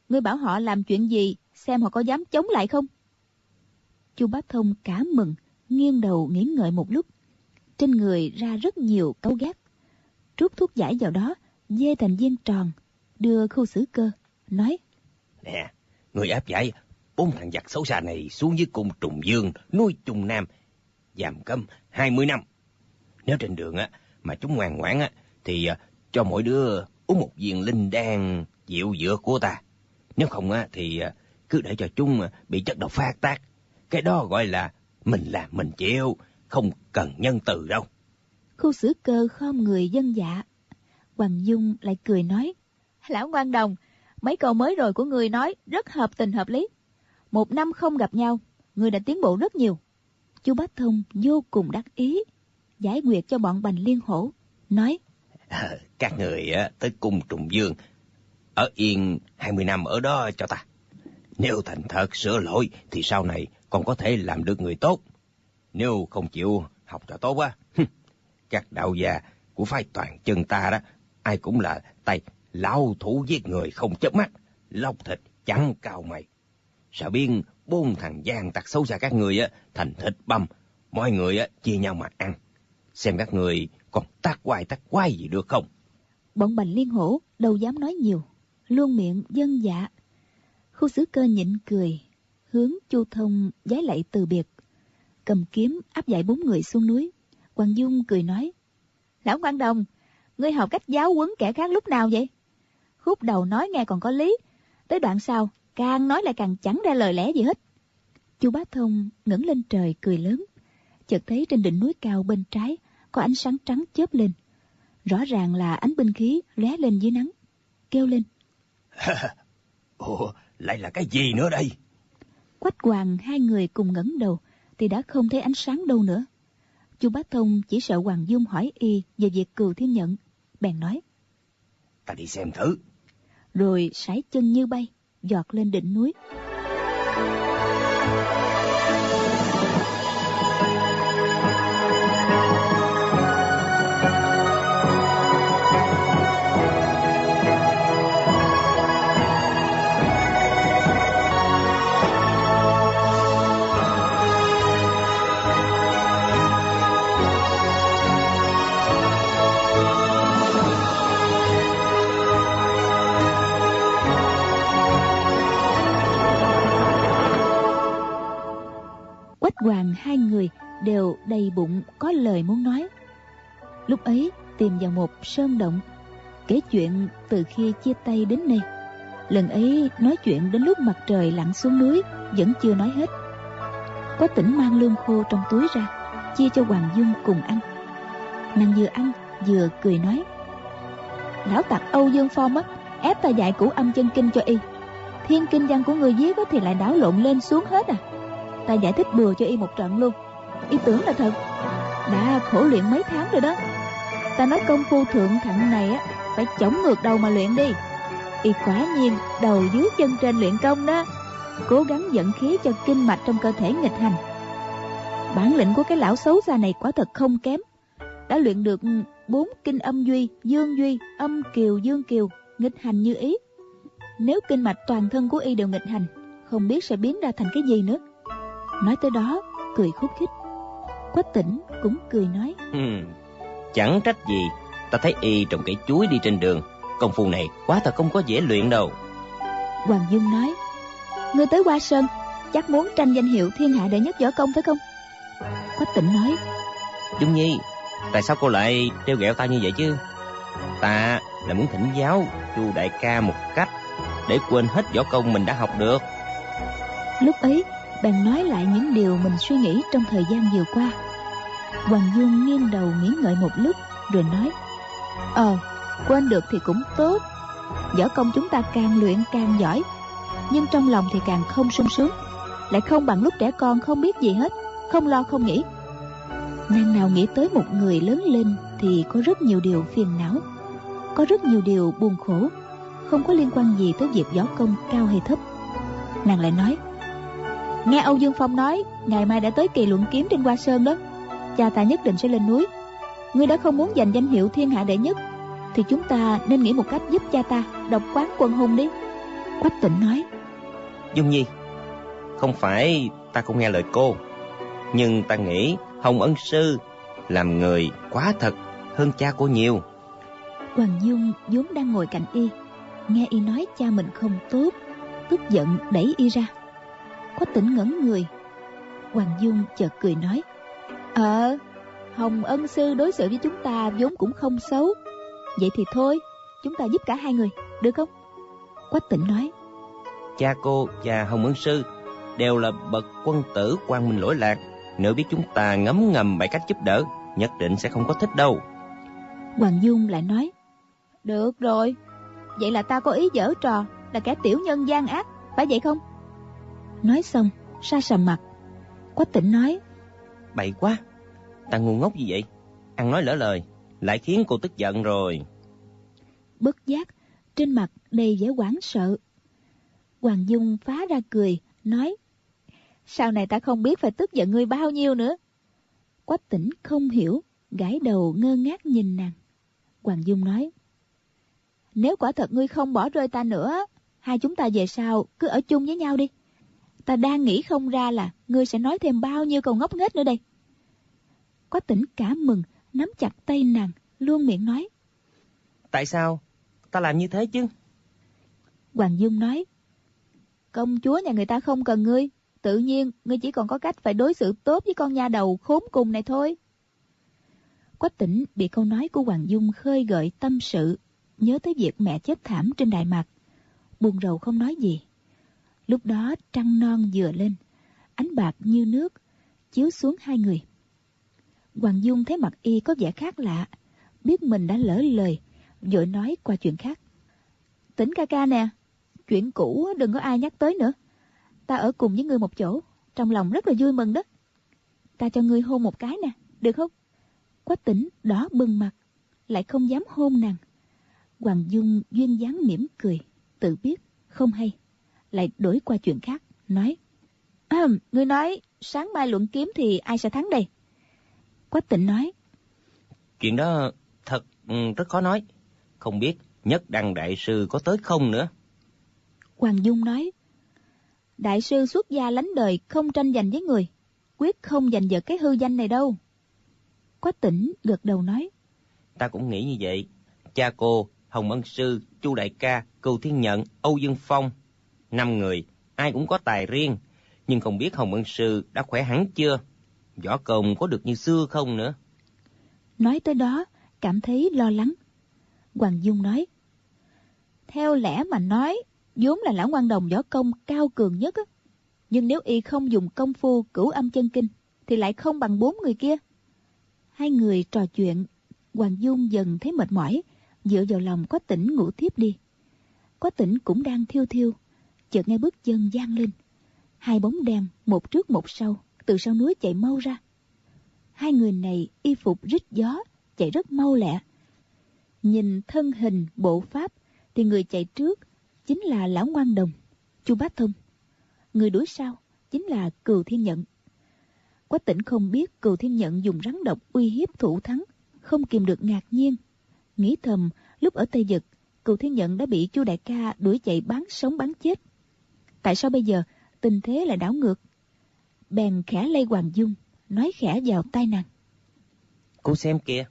Ngươi bảo họ làm chuyện gì, xem họ có dám chống lại không? Chu Bá Thông cả mừng, nghiêng đầu nghĩ ngợi một lúc. Trên người ra rất nhiều cáu gắt. Trút thuốc giải vào đó, dê thành viên tròn, đưa Khu Xử Cơ, nói: Nè, người áp giải 4 thằng giặc xấu xa này xuống dưới cung Trùng Dương, núi Trung Nam, giam cấm 20 năm. Nếu trên đường mà chúng ngoan ngoãn thì cho mỗi đứa uống một viên linh đan dịu dựa của ta. Nếu không thì cứ để cho chúng bị chất độc phát tác. Cái đó gọi là mình làm mình chịu, không cần nhân từ đâu. Khu Xử Cơ khom người vâng dạ. Hoàng Dung lại cười nói: Lão Ngoan Đồng, mấy câu mới rồi của người nói rất hợp tình hợp lý. 1 năm không gặp nhau, người đã tiến bộ rất nhiều. Chu Bá Thông vô cùng đắc ý, giải quyết cho bọn Bành Liên Hổ, nói: Các người tới cung Trùng Dương, ở yên 20 năm ở đó cho ta. Nếu thành thật sửa lỗi thì sau này còn có thể làm được người tốt. Nếu không chịu học trò tốt các đạo gia của phái Toàn Chân ta đó, ai cũng là tay lão thủ giết người không chớp mắt, lóc thịt chẳng cào mày. Sợ biến 4 thằng gian tặc xấu xa các người thành thịt băm, mọi người chia nhau mà ăn. Xem các người còn tác quái gì được không? Bọn Bành Liên Hổ đâu dám nói nhiều, luôn miệng vâng dạ. Khu Xử Cơ nhịn cười, hướng Chu Thông vái lạy từ biệt, cầm kiếm áp giải 4 người xuống núi. Hoàng Dung cười nói: Lão Ngoan Đồng, ngươi học cách giáo huấn kẻ khác lúc nào vậy? Khúc đầu nói nghe còn có lý, tới đoạn sau càng nói lại càng chẳng ra lời lẽ gì hết. Chu Bá Thông ngẩng lên trời cười lớn, chợt thấy trên đỉnh núi cao bên trái có ánh sáng trắng chớp lên, rõ ràng là ánh binh khí lóe lên dưới nắng, kêu lên: Ủa, lại là cái gì nữa đây? Quách Hoàng hai người cùng ngẩng đầu thì đã không thấy ánh sáng đâu nữa. Chu Bá Thông chỉ sợ Hoàng Dung hỏi y về việc Cừu Thiên Nhận, bèn nói: Ta đi xem thử. Rồi sải chân như bay giọt lên đỉnh núi. Quách Hoàng hai người đều đầy bụng có lời muốn nói. Lúc ấy tìm vào một sơn động, kể chuyện từ khi chia tay đến nay. Lần ấy nói chuyện đến lúc mặt trời lặn xuống núi vẫn chưa nói hết. Quách Tỉnh mang lương khô trong túi ra, chia cho Hoàng Dung cùng ăn. Nàng vừa ăn vừa cười nói: Lão tặc Âu Dương Phong ép ta dạy cửu âm chân kinh cho y. Thiên kinh văn của người viết thì lại đảo lộn lên xuống hết à. Ta giải thích bừa cho y một trận luôn, y tưởng là thật. Đã khổ luyện mấy tháng rồi đó. Ta nói công phu thượng thặng này phải chổng ngược đầu mà luyện đi. Y quả nhiên đầu dưới chân trên luyện công đó, cố gắng dẫn khí cho kinh mạch trong cơ thể nghịch hành. Bản lĩnh của cái lão xấu xa này quả thật không kém. Đã luyện được 4 kinh âm duy, dương duy, âm kiều, dương kiều, nghịch hành như ý. Nếu kinh mạch toàn thân của y đều nghịch hành, không biết sẽ biến ra thành cái gì nữa. Nói tới đó cười khúc khích. Quách Tỉnh cũng cười nói: Chẳng trách gì ta thấy y trồng cây chuối đi trên đường. Công phu này quá thật không có dễ luyện đâu. Hoàng Dung nói: Ngươi tới Hoa Sơn chắc muốn tranh danh hiệu thiên hạ đệ nhất võ công phải không? Quách Tỉnh nói: Dung Nhi, tại sao cô lại trêu ghẹo ta như vậy chứ? Ta là muốn thỉnh giáo Chu đại ca một cách để quên hết võ công mình đã học được. Lúc ấy bèn nói lại những điều mình suy nghĩ trong thời gian vừa qua. Hoàng Dung nghiêng đầu nghĩ ngợi một lúc rồi nói: Quên được thì cũng tốt. Võ công chúng ta càng luyện càng giỏi, nhưng trong lòng thì càng không sung sướng, lại không bằng lúc trẻ con không biết gì hết, không lo không nghĩ. Nàng nào nghĩ tới một người lớn lên thì có rất nhiều điều phiền não, có rất nhiều điều buồn khổ, không có liên quan gì tới việc võ công cao hay thấp. Nàng lại nói: Nghe Âu Dương Phong nói ngày mai đã tới kỳ luận kiếm trên Hoa Sơn đó. Cha ta nhất định sẽ lên núi. Ngươi đã không muốn giành danh hiệu thiên hạ đệ nhất thì chúng ta nên nghĩ một cách giúp cha ta độc quán quân hùng đi. Quách Tĩnh nói: Dung Nhi, không phải ta không nghe lời cô, nhưng ta nghĩ Hồng Ân Sư làm người quá thật hơn cha cô nhiều. Hoàng Dung vốn đang ngồi cạnh y, nghe y nói cha mình không tốt, tức giận đẩy y ra. Quách Tĩnh ngẩn người. Hoàng Dung chợt cười nói: Hồng Ân Sư đối xử với chúng ta vốn cũng không xấu, vậy thì thôi, chúng ta giúp cả hai người, được không? Quách Tĩnh nói: Cha cô và Hồng Ân Sư đều là bậc quân tử quang minh lỗi lạc, nếu biết chúng ta ngấm ngầm bày cách giúp đỡ, nhất định sẽ không có thích đâu. Hoàng Dung lại nói: Được rồi, vậy là ta có ý giở trò, là kẻ tiểu nhân gian ác, phải vậy không? Nói xong sa sầm mặt. Quách Tĩnh nói: Bậy quá, ta ngu ngốc gì vậy? Ăn nói lỡ lời, lại khiến cô tức giận rồi. Bất giác trên mặt đầy vẻ hoảng sợ. Hoàng Dung phá ra cười, nói: Sau này ta không biết phải tức giận ngươi bao nhiêu nữa. Quách Tĩnh không hiểu, gãi đầu ngơ ngác nhìn nàng. Hoàng Dung nói: Nếu quả thật ngươi không bỏ rơi ta nữa, hai chúng ta về sau cứ ở chung với nhau đi. Ta đang nghĩ không ra là ngươi sẽ nói thêm bao nhiêu câu ngốc nghếch nữa đây. Quách Tĩnh cả mừng, nắm chặt tay nàng, luôn miệng nói: Tại sao ta làm như thế chứ? Hoàng Dung nói: Công chúa nhà người ta không cần ngươi, tự nhiên ngươi chỉ còn có cách phải đối xử tốt với con nha đầu khốn cùng này thôi. Quách Tĩnh bị câu nói của Hoàng Dung khơi gợi tâm sự, nhớ tới việc mẹ chết thảm trên Đại Mạc, buồn rầu không nói gì. Lúc đó trăng non vừa lên, ánh bạc như nước chiếu xuống hai người. Hoàng Dung thấy mặt y có vẻ khác lạ, biết mình đã lỡ lời, vội nói qua chuyện khác: Tĩnh ca ca nè, chuyện cũ đừng có ai nhắc tới nữa. Ta ở cùng với ngươi một chỗ, trong lòng rất là vui mừng đó. Ta cho ngươi hôn một cái nè, được không? Quách Tĩnh đỏ bừng mặt, lại không dám hôn nàng. Hoàng Dung duyên dáng mỉm cười, tự biết không hay, lại đổi qua chuyện khác, nói: Ngươi nói sáng mai luận kiếm thì ai sẽ thắng đây? Quách Tĩnh nói: Chuyện đó thật rất khó nói, không biết Nhất Đăng đại sư có tới không nữa. Hoàng Dung nói: Đại sư xuất gia lánh đời, không tranh giành với người, quyết không giành giật cái hư danh này đâu. Quách Tĩnh gật đầu nói: Ta cũng nghĩ như vậy. Cha cô, Hồng Ân Sư, Chu đại ca, Cừu Thiên Nhận, Âu Dương Phong, 5 người, ai cũng có tài riêng, nhưng không biết Hồng Ân Sư đã khỏe hẳn chưa, võ công có được như xưa không nữa. Nói tới đó cảm thấy lo lắng. Hoàng Dung nói: Theo lẽ mà nói, vốn là lão ngoan đồng võ công cao cường nhất á, nhưng nếu y không dùng công phu Cửu Âm Chân Kinh thì lại không bằng 4 người kia. Hai người trò chuyện, Hoàng Dung dần thấy mệt mỏi, dựa vào lòng Quách Tĩnh ngủ thiếp đi. Quách Tĩnh cũng đang thiêu thiêu, chợt nghe bước chân vang lên. Hai bóng đen một trước một sau từ sau núi chạy mau ra. Hai người này y phục rít gió, chạy rất mau lẹ. Nhìn thân hình bộ pháp thì người chạy trước chính là lão ngoan đồng Chu Bá Thông, người đuổi sau chính là Cừu Thiên Nhận. Quách Tĩnh không biết Cừu Thiên Nhận dùng rắn độc uy hiếp thủ thắng, không kìm được ngạc nhiên, nghĩ thầm lúc ở Tây Dực, Cừu Thiên Nhận đã bị Chu đại ca đuổi chạy bán sống bán chết. Tại sao bây giờ tình thế lại đảo ngược? Bèn khẽ lay Hoàng Dung, nói khẽ vào tai nàng: Cô xem kìa.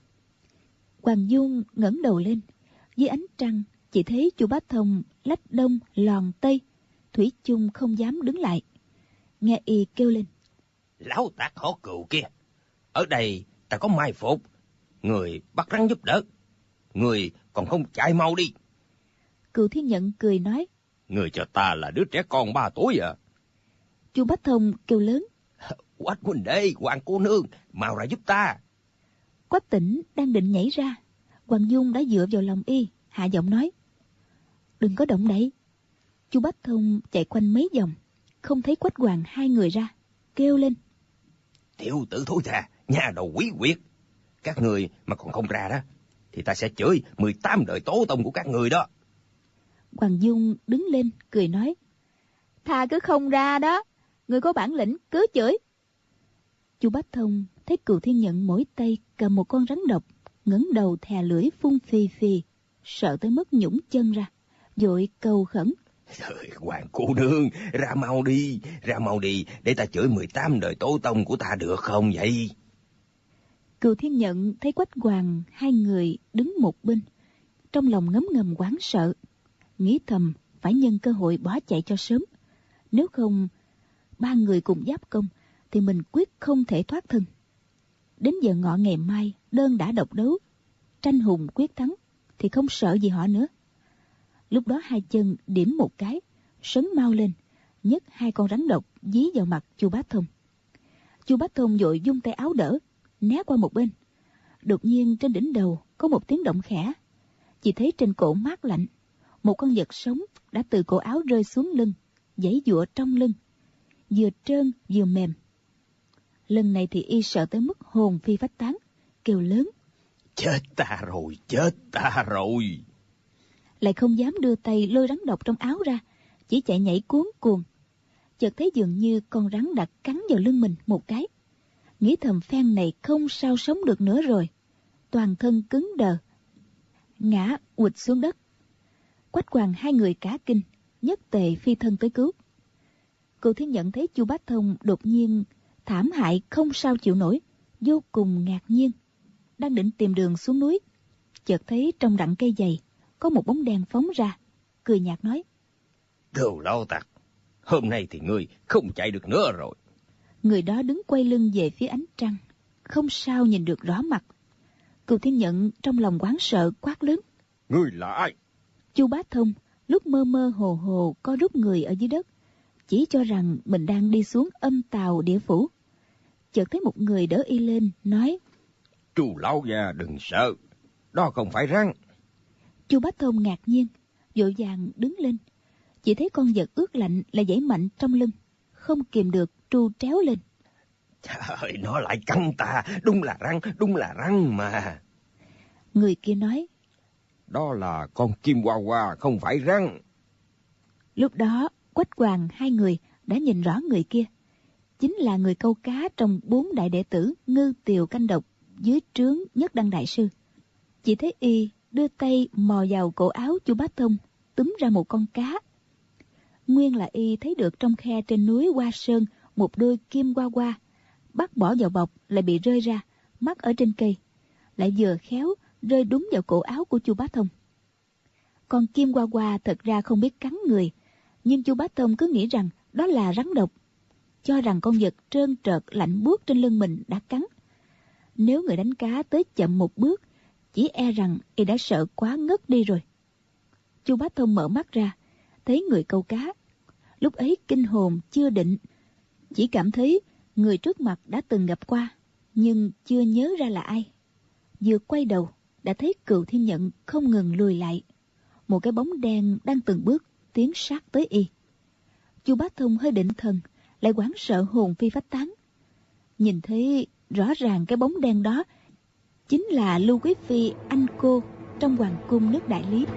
Hoàng Dung ngẩng đầu lên, dưới ánh trăng chỉ thấy Chu Bá Thông lách đông lòn tây, thủy chung không dám đứng lại. Nghe y kêu lên: Lão tặc họ Cừu kia, ở đây ta có mai phục, người bắt rắn giúp đỡ, người còn không chạy mau đi. Cừu Thiên Nhận cười nói: Người cho ta là đứa trẻ con 3 tuổi à? Chu Bá Thông kêu lớn: Quách huynh đệ, Hoàng cô nương, mau ra giúp ta. Quách Tĩnh đang định nhảy ra, Hoàng Dung đã dựa vào lòng y, hạ giọng nói: Đừng có động đậy. Chu Bá Thông chạy quanh mấy vòng, không thấy Quách Hoàng hai người ra, kêu lên: Tiểu tử thối tha, nhà đầu quý quyệt. Các người mà còn không ra đó, thì ta sẽ chửi 18 đời tổ tông của các người đó. Hoàng Dung đứng lên, cười nói: Thà cứ không ra đó, người có bản lĩnh cứ chửi. Chu Bá Thông thấy Cừu Thiên Nhận mỗi tay cầm một con rắn độc, ngẩng đầu thè lưỡi phun phì phì, sợ tới mức nhũng chân ra, vội cầu khẩn: Trời, Hoàng cô nương, ra mau đi, để ta chửi 18 đời tổ tông của ta được không vậy? Cừu Thiên Nhận thấy Quách Hoàng hai người đứng một bên, trong lòng ngấm ngầm hoảng sợ, nghĩ thầm phải nhân cơ hội bỏ chạy cho sớm. Nếu không, ba người cùng giáp công thì mình quyết không thể thoát thân. Đến giờ ngọ ngày mai, đơn đã độc đấu, tranh hùng quyết thắng thì không sợ gì họ nữa. Lúc đó hai chân điểm một cái, sấn mau lên, nhấc hai con rắn độc dí vào mặt Chu Bá Thông. Chu Bá Thông vội vung tay áo đỡ, né qua một bên. Đột nhiên trên đỉnh đầu có một tiếng động khẽ, chỉ thấy trên cổ mát lạnh, một con vật sống đã từ cổ áo rơi xuống lưng, giãy giụa trong lưng, vừa trơn vừa mềm. Lần này thì y sợ tới mức hồn phi phách tán, kêu lớn: Chết ta rồi! Lại không dám đưa tay lôi rắn độc trong áo ra, chỉ chạy nhảy cuống cuồng. Chợt thấy dường như con rắn đã cắn vào lưng mình một cái, nghĩ thầm phen này không sao sống được nữa rồi, toàn thân cứng đờ, ngã ụt xuống đất. Quách Hoàng hai người cả kinh, nhất tề phi thân tới cứu. Cừu Thiên Nhận thấy Chu Bá Thông đột nhiên thảm hại không sao chịu nổi, vô cùng ngạc nhiên, đang định tìm đường xuống núi, chợt thấy trong rặng cây dày có một bóng đen phóng ra, cười nhạt nói: Đồ lão tặc, hôm nay thì ngươi không chạy được nữa rồi. Người đó đứng quay lưng về phía ánh trăng, không sao nhìn được rõ mặt. Cừu Thiên Nhận trong lòng hoảng sợ quát lớn: Ngươi là ai? Chu Bá Thông lúc mơ mơ hồ hồ có rút người ở dưới đất, chỉ cho rằng mình đang đi xuống âm tào địa phủ. Chợt thấy một người đỡ y lên, nói: Chu lão già đừng sợ, đó không phải rắn. Chu Bá Thông ngạc nhiên, vội vàng đứng lên, chỉ thấy con vật ướt lạnh lại giãy mạnh trong lưng, không kìm được tru tréo lên. Trời, nó lại cắn ta, đúng là rắn mà. Người kia nói: Đó là con chim hoa hoa, không phải rắn. Lúc đó Quách Hoàng hai người đã nhìn rõ người kia, chính là người câu cá trong 4 đại đệ tử Ngư Tiều Canh Độc dưới trướng Nhất Đăng Đại Sư. Chỉ thấy y đưa tay mò vào cổ áo Chu Bá Thông, túm ra một con cá. Nguyên là y thấy được trong khe trên núi Hoa Sơn một đôi kim hoa hoa, bắt bỏ vào bọc lại bị rơi ra, mắc ở trên cây, lại vừa khéo rơi đúng vào cổ áo của Chu Bá Thông. Con kim hoa hoa thật ra không biết cắn người, nhưng Chu Bá Thông cứ nghĩ rằng đó là rắn độc, cho rằng con vật trơn trợt lạnh buốt trên lưng mình đã cắn. Nếu người đánh cá tới chậm một bước, chỉ e rằng y đã sợ quá ngất đi rồi. Chu Bá Thông mở mắt ra, thấy người câu cá. Lúc ấy kinh hồn chưa định, chỉ cảm thấy người trước mặt đã từng gặp qua, nhưng chưa nhớ ra là ai. Vừa quay đầu, đã thấy Cừu Thiên Nhận không ngừng lùi lại, một cái bóng đen đang từng bước tiến sát tới y. Chu Bá Thông hơi định thần, lại hoảng sợ hồn phi phách tán. Nhìn thấy rõ ràng cái bóng đen đó chính là Lưu Quý Phi anh cô trong hoàng cung nước Đại Lý.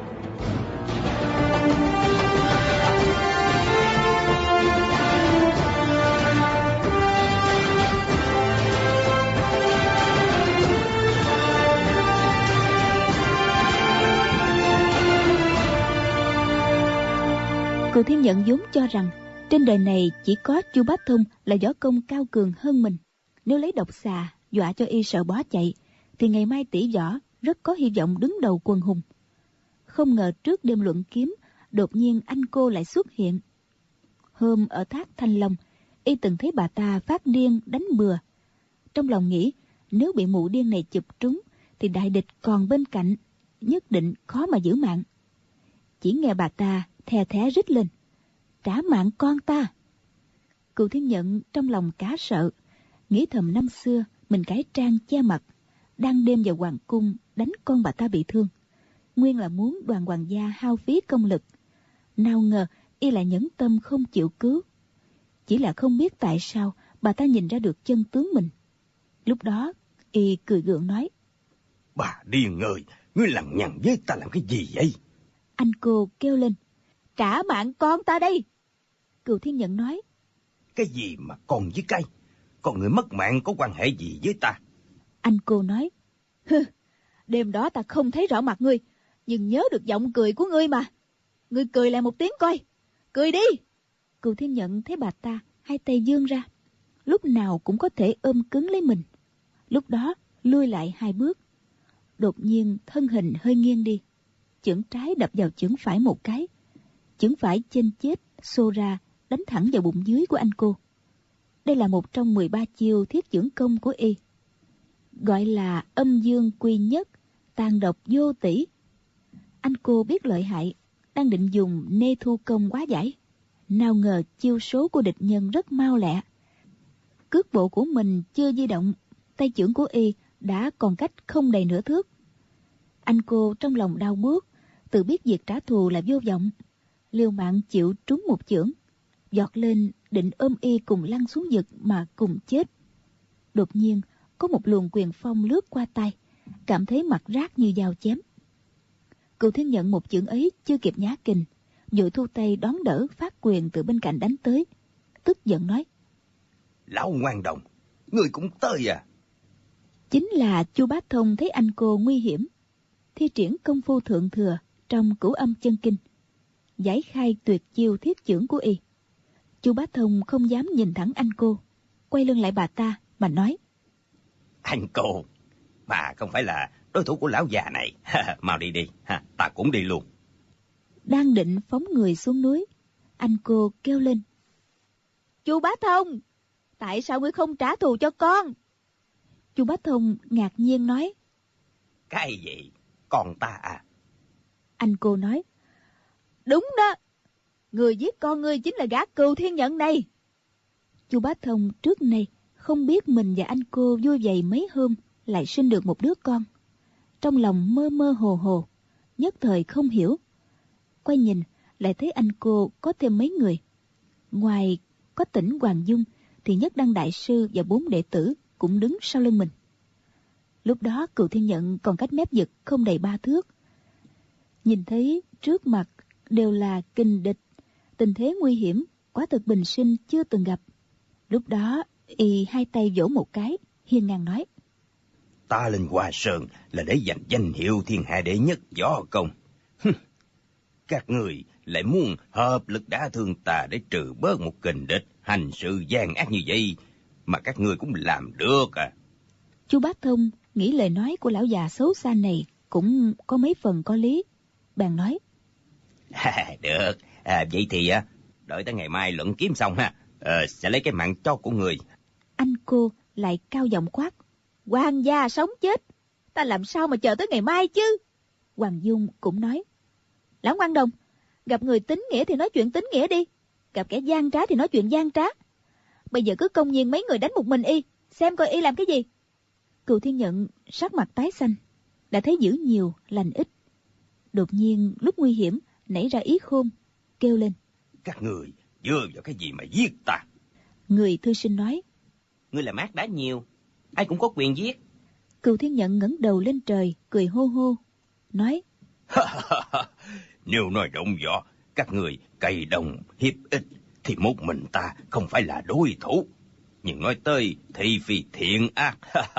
Cừu Thiên Nhận vốn cho rằng trên đời này chỉ có Chu Bá Thông là võ công cao cường hơn mình, nếu lấy độc xà dọa cho y sợ bó chạy thì ngày mai tỷ võ rất có hy vọng đứng đầu quần hùng. Không ngờ trước đêm luận kiếm, đột nhiên anh cô lại xuất hiện. Hôm ở thác Thanh Long, y từng thấy bà ta phát điên đánh bừa. Trong lòng nghĩ nếu bị mụ điên này chụp trúng thì đại địch còn bên cạnh, nhất định khó mà giữ mạng. Chỉ nghe bà ta thè thé rít lên: Trả mạng con ta! Cừu Thiên Nhận trong lòng cá sợ, nghĩ thầm năm xưa mình cải trang che mặt, đang đêm vào hoàng cung đánh con bà ta bị thương, nguyên là muốn Đoàn hoàng gia hao phí công lực. Nào ngờ y lại nhẫn tâm không chịu cứu. Chỉ là không biết tại sao bà ta nhìn ra được chân tướng mình. Lúc đó y cười gượng nói: Bà điên người, ngươi lằng nhằng với ta làm cái gì vậy? Anh cô kêu lên: Trả mạng con ta đây! Cừu Thiên Nhận nói: Cái gì mà con với cây? Con người mất mạng có quan hệ gì với ta? Anh cô nói: Đêm đó ta không thấy rõ mặt ngươi, nhưng nhớ được giọng cười của ngươi mà. Ngươi cười lại một tiếng coi. cười đi. Cừu Thiên Nhận thấy bà ta hai tay giương ra, lúc nào cũng có thể ôm cứng lấy mình. Lúc đó lui lại 2 bước. Đột nhiên thân hình hơi nghiêng đi, chưởng trái đập vào chưởng phải một cái. Chưởng phải chênh chết xô ra đánh thẳng vào bụng dưới của anh cô. Đây là một trong 13 chiêu thiết chưởng công của y, gọi là âm dương quy nhất, tàn độc vô tỷ. Anh cô biết lợi hại, đang định dùng nê thu công quá giải, nào ngờ chiêu số của địch nhân rất mau lẹ. Cước bộ của mình chưa di động, tay chưởng của y đã còn cách không đầy nửa thước. Anh cô trong lòng đau buốt, tự biết việc trả thù là vô vọng, liều mạng chịu trúng một chưởng, giọt lên định ôm y cùng lăn xuống vực mà cùng chết. Đột nhiên có một luồng quyền phong lướt qua tay, cảm thấy mặt rát như dao chém. Cừu Thiên Nhận một chưởng ấy chưa kịp nhá kình, vội thu tay đón đỡ phát quyền từ bên cạnh đánh tới, tức giận nói: Lão ngoan đồng, ngươi cũng tới à? Chính là Chu Bá Thông thấy anh cô nguy hiểm, thi triển công phu thượng thừa trong Cửu Âm Chân Kinh, giải khai tuyệt chiêu thiết chưởng của y. Chu Bá Thông không dám nhìn thẳng anh cô, quay lưng lại bà ta mà nói: Anh cô, bà không phải là đối thủ của lão già này. Mau đi đi, ta cũng đi luôn. Đang định phóng người xuống núi, anh cô kêu lên: Chu Bá Thông, tại sao ngươi không trả thù cho con? Chu Bá Thông ngạc nhiên nói: Cái gì? Con ta à? Anh cô nói: Đúng đó, người giết con ngươi chính là gã Cừu Thiên Nhận này. Chu Bá Thông trước nay không biết mình và anh cô vui vầy mấy hôm lại sinh được một đứa con, trong lòng mơ mơ hồ hồ, nhất thời không hiểu. Quay nhìn lại thấy anh cô có thêm mấy người, ngoài có Tỉnh Hoàng Dung thì Nhất Đăng đại sư và 4 đệ tử cũng đứng sau lưng mình. Lúc đó Cừu Thiên Nhận còn cách mép vực không đầy 3 thước. Nhìn thấy trước mặt đều là kình địch, tình thế nguy hiểm, quả thực bình sinh chưa từng gặp. Lúc đó y hai tay vỗ một cái, hiên ngang nói: Ta lên Hoa Sơn là để giành danh hiệu thiên hạ đệ nhất võ công. Các người lại muốn hợp lực đả thương ta để trừ bớt một kình địch, hành sự gian ác như vậy mà các người cũng làm được à? Chu Bá Thông nghĩ lời nói của lão già xấu xa này cũng có mấy phần có lý, bèn nói: Được, vậy thì đợi tới ngày mai luận kiếm xong sẽ lấy cái mạng chó của người. Anh cô lại cao giọng quát: Hoàng gia sống chết, ta làm sao mà chờ tới ngày mai chứ? Hoàng Dung cũng nói: Lão ngoan đồng, gặp người tín nghĩa thì nói chuyện tín nghĩa đi, gặp kẻ gian trá thì nói chuyện gian trá. Bây giờ cứ công nhiên mấy người đánh một mình y, xem coi y làm cái gì. Cừu Thiên Nhận sắc mặt tái xanh, đã thấy dữ nhiều lành ít. Đột nhiên lúc nguy hiểm nảy ra ý khôn, kêu lên: Các người dựa vào cái gì mà giết ta? Người thư sinh nói: Ngươi là mát đá nhiều, ai cũng có quyền giết. Cừu Thiên Nhận ngẩng đầu lên trời, cười hô hô, nói: Nếu nói động võ, các người cày đồng hiếp ích, thì một mình ta không phải là đối thủ. Nhưng nói tới thị phi thiện ác,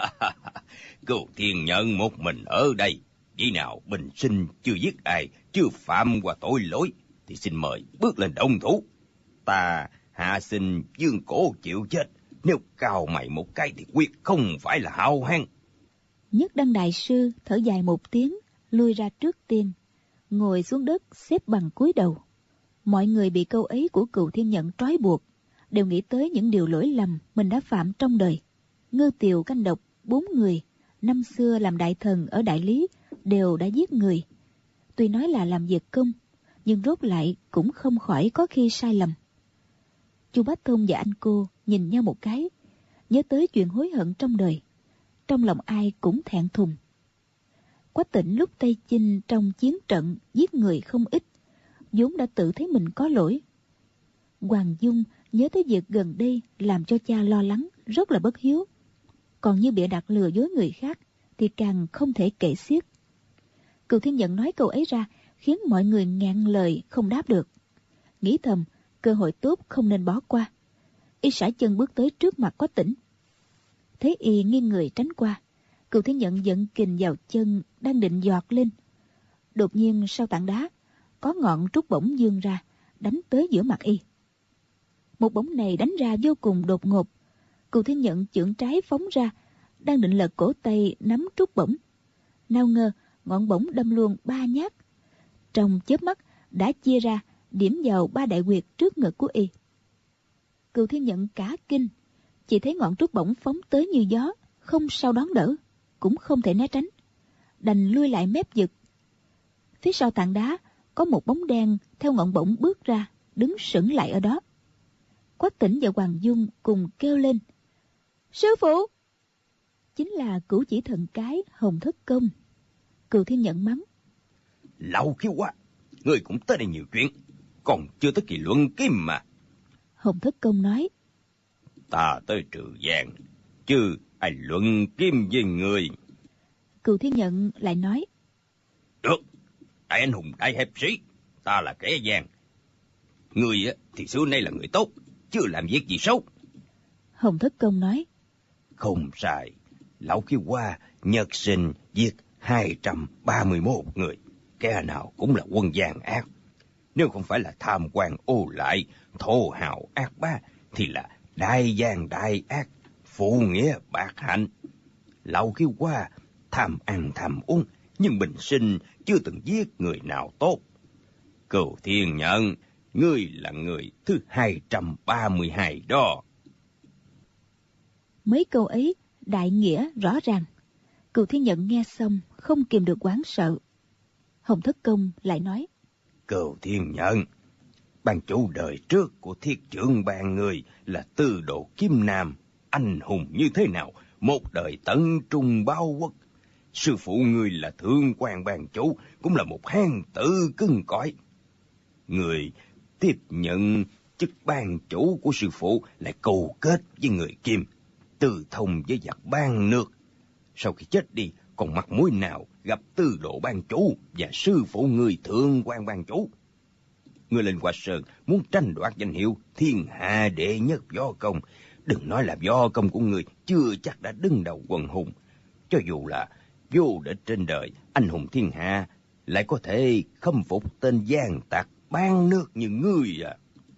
Cừu Thiên Nhận một mình ở đây, vì nào bình sinh chưa giết ai, chưa phạm qua tội lỗi, thì xin mời bước lên động thủ. Ta hạ sinh dương cổ chịu chết, nếu cào mày một cái thì quyết không phải là hao hán. Nhất Đăng đại sư thở dài một tiếng, lui ra trước tiên, ngồi xuống đất xếp bằng cúi đầu. Mọi người bị câu ấy của Cừu Thiên Nhận trói buộc, đều nghĩ tới những điều lỗi lầm mình đã phạm trong đời. Ngư Tiều Canh Độc 4 người, năm xưa làm đại thần ở Đại Lý, đều đã giết người. Tuy nói là làm việc công, nhưng rốt lại cũng không khỏi có khi sai lầm. Chu Bá Thông và anh cô nhìn nhau một cái, nhớ tới chuyện hối hận trong đời. Trong lòng ai cũng thẹn thùng. Quách Tĩnh lúc Tây Chinh trong chiến trận giết người không ít, vốn đã tự thấy mình có lỗi. Hoàng Dung nhớ tới việc gần đây làm cho cha lo lắng, rất là bất hiếu. Còn như bịa đặt lừa dối người khác thì càng không thể kể xiết. Cừu Thiên Nhận nói câu ấy ra khiến mọi người ngẹn lời không đáp được. Nghĩ thầm cơ hội tốt không nên bỏ qua. Y sải chân bước tới trước mặt Quách Tĩnh. Thấy y nghiêng người tránh qua, Cừu Thiên Nhận giận kình vào chân đang định giọt lên. Đột nhiên sau tảng đá có ngọn trúc bổng dương ra, đánh tới giữa mặt y. Một bóng này đánh ra vô cùng đột ngột. Cừu Thiên Nhận chưởng trái phóng ra, đang định lật cổ tay nắm trúc bổng. Nào ngờ ngọn bổng đâm luôn 3 nhát. Trong chớp mắt đã chia ra, điểm vào 3 đại huyệt trước ngực của y. Cừu Thiên Nhận cả kinh, chỉ thấy ngọn trúc bổng phóng tới như gió, không sao đón đỡ, cũng không thể né tránh, đành lui lại mép vực. Phía sau tảng đá có một bóng đen theo ngọn bổng bước ra, đứng sững lại ở đó. Quách Tĩnh và Hoàng Dung cùng kêu lên: "Sư phụ!" Chính là Cửu Chỉ Thần Cái Hồng Thất Công. Cừu Thiên Nhận mắng: "Lão khiêu quá, ngươi cũng tới đây nhiều chuyện, còn chưa tới kỳ luận kim mà." Hồng Thất Công nói: "Ta tới Trừ Giang, chứ ai luận kim với người." Cừu Thiên Nhận lại nói: "Được, đại anh hùng đại hiệp sĩ, ta là kẻ gian. Ngươi thì xưa nay là người tốt, chưa làm việc gì xấu." Hồng Thất Công nói: "Không sai, lão khiêu qua nhật sinh giết 231 người, kẻ nào cũng là quân gian ác. Nếu không phải là tham quan ô lại, thô hào ác ba, thì là đại gian đại ác, phụ nghĩa bạc hạnh. Lão khiêu qua tham ăn tham uống, nhưng bình sinh chưa từng giết người nào tốt. Cừu Thiên Nhận, ngươi là người thứ 232 đó." Mấy câu ấy đại nghĩa rõ ràng. Cừu Thiên Nhận nghe xong không kìm được hoảng sợ. Hồng Thất Công lại nói: "Cừu Thiên Nhận, ban chủ đời trước của Thiết Trưởng ban người là Tư Đồ Kim Nam, anh hùng như thế nào, một đời tận trung báo quốc. Sư phụ người là Thượng quan ban chủ, cũng là một hán tử cứng cỏi. Người tiếp nhận chức ban chủ của sư phụ lại cầu kết với người Kim, tư thông với giặc ban nước. Sau khi chết đi, còn mặt mũi nào gặp Tư Đồ ban chủ và sư phụ người Thượng quan ban chủ? Người lên Hoa Sơn muốn tranh đoạt danh hiệu thiên hạ đệ nhất võ công, đừng nói là võ công của người chưa chắc đã đứng đầu quần hùng. Cho dù là vô địch trên đời, anh hùng thiên hạ, lại có thể khâm phục tên gian tặc ban nước như ngươi à."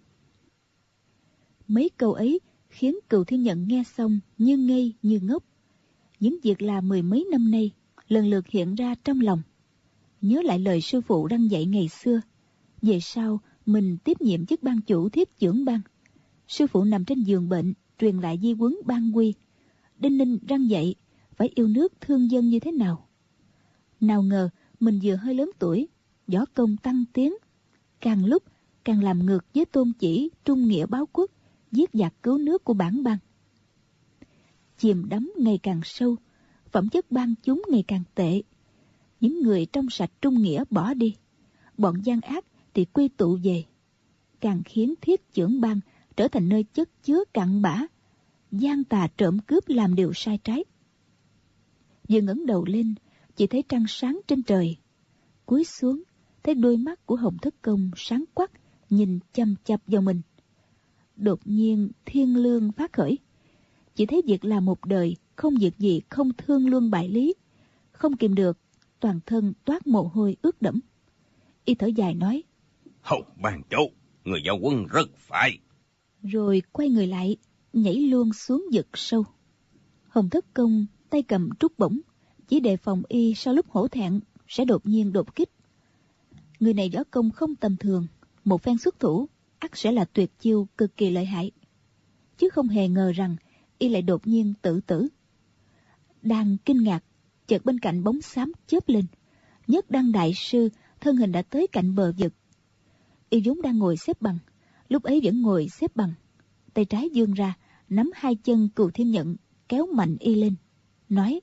Mấy câu ấy khiến Cừu Thiên Nhận nghe xong như ngây như ngốc. Những việc làm 10 mấy năm nay lần lượt hiện ra trong lòng. Nhớ lại lời sư phụ răn dạy ngày xưa, về sau mình tiếp nhiệm chức ban chủ Thiết Chưởng ban. Sư phụ nằm trên giường bệnh, truyền lại di huấn ban quy. Đinh ninh răn dạy phải yêu nước thương dân như thế nào. Nào ngờ mình vừa hơi lớn tuổi, võ công tăng tiến, càng lúc càng làm ngược với tôn chỉ trung nghĩa báo quốc, giết giặc cứu nước của bản ban. Chìm đắm ngày càng sâu, phẩm chất ban chúng ngày càng tệ. Những người trong sạch trung nghĩa bỏ đi, bọn gian ác thì quy tụ về, càng khiến Thiết Chưởng ban trở thành nơi chất chứa cặn bã, gian tà trộm cướp làm điều sai trái. Vừa ngẩng đầu lên, chỉ thấy trăng sáng trên trời. Cúi xuống, thấy đôi mắt của Hồng Thất Công sáng quắc, nhìn chăm chăm vào mình. Đột nhiên thiên lương phát khởi, chỉ thấy việc làm một đời không việc gì không thương luân bại lý. Không kìm được, toàn thân toát mồ hôi ướt đẫm. Y thở dài nói: "Hồng ban chủ, người giao quân rất phải." Rồi quay người lại, nhảy luôn xuống vực sâu. Hồng Thất Công tay cầm trúc bổng, chỉ đề phòng y sau lúc hổ thẹn sẽ đột nhiên đột kích. Người này võ công không tầm thường, một phen xuất thủ ắt sẽ là tuyệt chiêu cực kỳ lợi hại, chứ không hề ngờ rằng y lại đột nhiên tự tử. Đang kinh ngạc, chợt bên cạnh bóng xám chớp lên. Nhất Đăng đại sư thân hình đã tới cạnh bờ vực. Y vốn đang ngồi xếp bằng, lúc ấy vẫn ngồi xếp bằng, tay trái vươn ra nắm hai chân Cừu Thiên Nhận, kéo mạnh y lên, nói: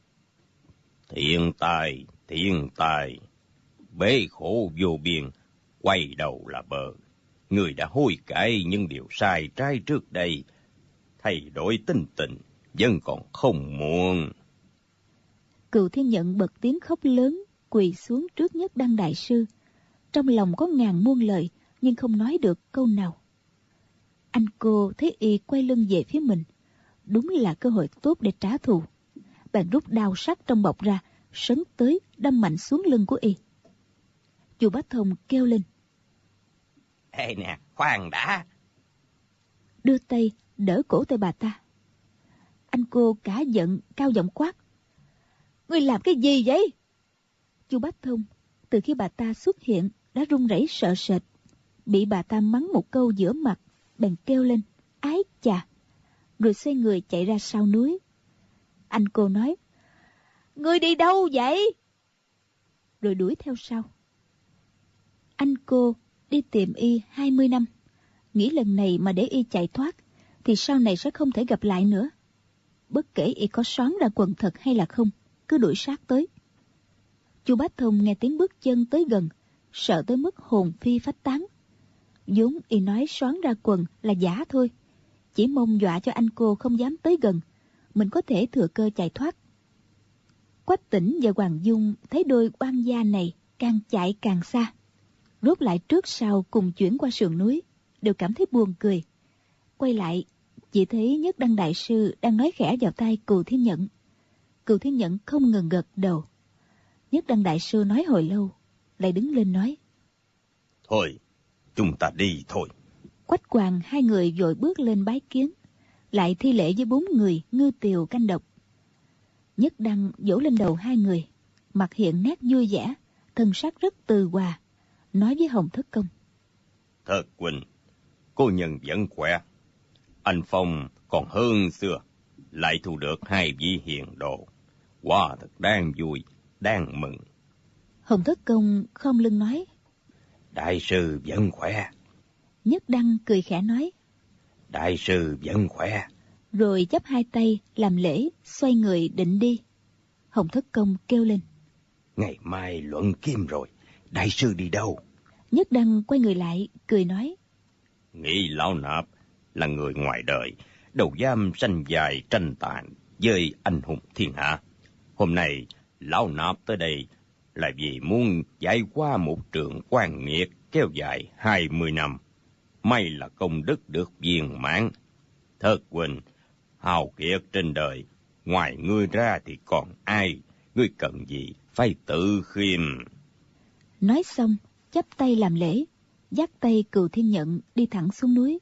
Thiên tài, bế khổ vô biên, quay đầu là bờ. Người đã hối cải những điều sai trái trước đây, thay đổi tính tình, vẫn còn không muộn." Cừu Thiên Nhận bật tiếng khóc lớn, quỳ xuống trước Nhất Đăng đại sư. Trong lòng có ngàn muôn lời, nhưng không nói được câu nào. Anh cô thấy y quay lưng về phía mình, đúng là cơ hội tốt để trả thù. Bạn rút đao sắc trong bọc ra, sấn tới đâm mạnh xuống lưng của y. Chu Bá Thông kêu lên: Ê nè, khoan đã. Đưa tay đỡ cổ tay bà ta. Anh cô cả giận cao giọng quát: Ngươi làm cái gì vậy? Chu Bá Thông từ khi bà ta xuất hiện đã run rẩy sợ sệt, bị bà ta mắng một câu giữa mặt, bèn kêu lên ái chà, rồi xoay người chạy ra sau núi. Anh cô nói: Ngươi đi đâu vậy? Rồi đuổi theo sau. Anh cô đi tìm y 20 năm, nghĩ lần này mà để y chạy thoát thì sau này sẽ không thể gặp lại nữa. Bất kể y có xoắn ra quần thật hay là không, cứ đuổi sát tới. Chu Bá Thông nghe tiếng bước chân tới gần, sợ tới mức hồn phi phách tán. vốn y nói xoắn ra quần là giả thôi, chỉ mong dọa cho anh cô không dám tới gần, mình có thể thừa cơ chạy thoát. Quách Tĩnh và Hoàng Dung thấy đôi oan gia này càng chạy càng xa, rốt lại trước sau cùng chuyển qua sườn núi, đều cảm thấy buồn cười. Quay lại, chỉ thấy Nhất Đăng đại sư đang nói khẽ vào tai Cù Thiên Nhẫn. Cù Thiên Nhẫn không ngừng gật đầu. Nhất Đăng đại sư nói hồi lâu, lại đứng lên nói: Thôi, chúng ta đi thôi. Quách Hoàng hai người vội bước lên bái kiến, lại thi lễ với 4 người ngư tiều canh độc. Nhất Đăng vỗ lên đầu hai người, mặt hiện nét vui vẻ, thân sắc rất từ hòa, nói với Hồng Thất Công: Thất huynh, cô nhân vẫn khỏe. Anh Phong còn hơn xưa, lại thu được 2 vị hiền đồ. Wow, thật đáng vui, đáng mừng. Hồng Thất Công khom lưng nói: Đại sư vẫn khỏe. Nhất Đăng cười khẽ nói: Đại sư vẫn khỏe. Rồi chắp hai tay làm lễ, xoay người định đi. Hồng Thất Công kêu lên: Ngày mai luận kim rồi, đại sư đi đâu? Nhất Đăng quay người lại, cười nói: Nghĩ lão nạp là người ngoài đời, đầu dám sanh dài tranh tàn với anh hùng thiên hạ. Hôm nay lão nạp tới đây là vì muốn giải qua một trường oan nghiệt kéo dài 20 năm. May là công đức được viên mãn. Thất huynh, hào kiệt trên đời, ngoài ngươi ra thì còn ai? Ngươi cần gì phải tự khiêm. Nói xong, chắp tay làm lễ, dắt tay Cừu Thiên Nhận đi thẳng xuống núi.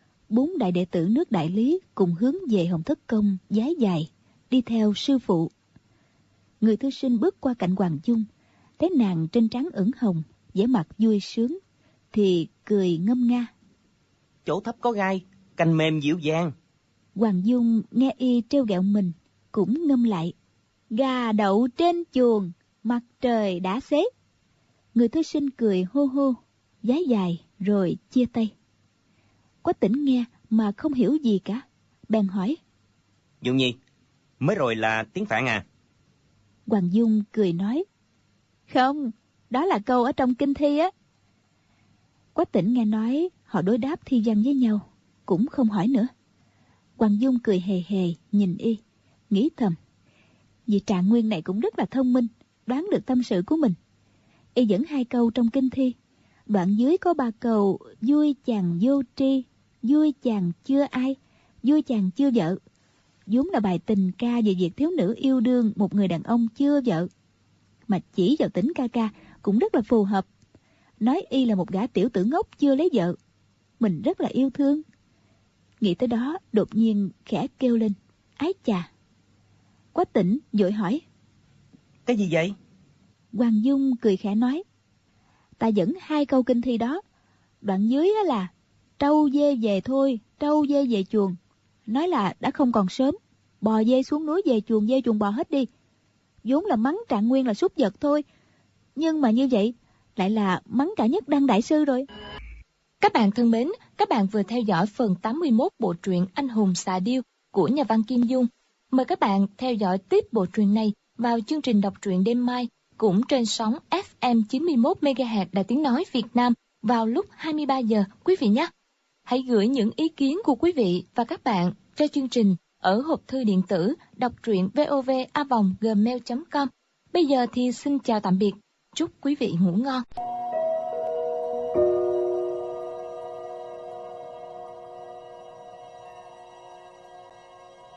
4 đại đệ tử nước Đại Lý cùng hướng về Hồng Thất Công vái dài, đi theo sư phụ. Người thư sinh bước qua cạnh Hoàng Dung, thấy nàng trên trán ửng hồng, vẻ mặt vui sướng, thì cười ngâm nga: Chỗ thấp có gai, cành mềm dịu dàng. Hoàng Dung nghe y trêu ghẹo mình, cũng ngâm lại: Gà đậu trên chuồng, mặt trời đã xế. Người thư sinh cười hô hô, vái dài rồi chia tay. Quách Tĩnh nghe mà không hiểu gì cả, bèn hỏi: Dung Nhi, mới rồi là tiếng Phạn à? Hoàng Dung cười nói: Không, đó là câu ở trong kinh thi á. Quách Tĩnh nghe nói họ đối đáp thi văn với nhau, cũng không hỏi nữa. Hoàng Dung cười hề hề nhìn y, nghĩ thầm: Vị Trạng Nguyên này cũng rất là thông minh, đoán được tâm sự của mình. Y dẫn 2 câu trong kinh thi, đoạn dưới có 3 câu: vui chàng vô tri, vui chàng chưa ai, vui chàng chưa vợ. Vốn là bài tình ca về việc thiếu nữ yêu đương một người đàn ông chưa vợ, mà chỉ vào Tĩnh ca ca cũng rất là phù hợp. Nói y là một gã tiểu tử ngốc chưa lấy vợ, mình rất là yêu thương. Nghĩ tới đó, đột nhiên khẽ kêu lên: Ái chà! Quách Tĩnh vội hỏi: Cái gì vậy? Hoàng Dung cười khẽ nói: Ta dẫn 2 câu kinh thi đó, đoạn dưới là trâu dê về thôi, trâu dê về chuồng. Nói là đã không còn sớm, bò dê xuống núi về chuồng dê chuồng bò hết đi. Vốn là mắng Trạng Nguyên là súc vật thôi, nhưng mà như vậy lại là mắng cả Nhất Đăng đại sư rồi. Các bạn thân mến, các bạn vừa theo dõi phần 81 bộ truyện Anh hùng xạ điêu của nhà văn Kim Dung. Mời các bạn theo dõi tiếp bộ truyện này vào chương trình đọc truyện đêm mai, cũng trên sóng FM 91 MHz Đài Tiếng nói Việt Nam vào lúc 23 giờ quý vị nhé. Hãy gửi những ý kiến của quý vị và các bạn cho chương trình ở hộp thư điện tử đọc truyện vov@gmail.com. Bây giờ thì xin chào tạm biệt, chúc quý vị ngủ ngon.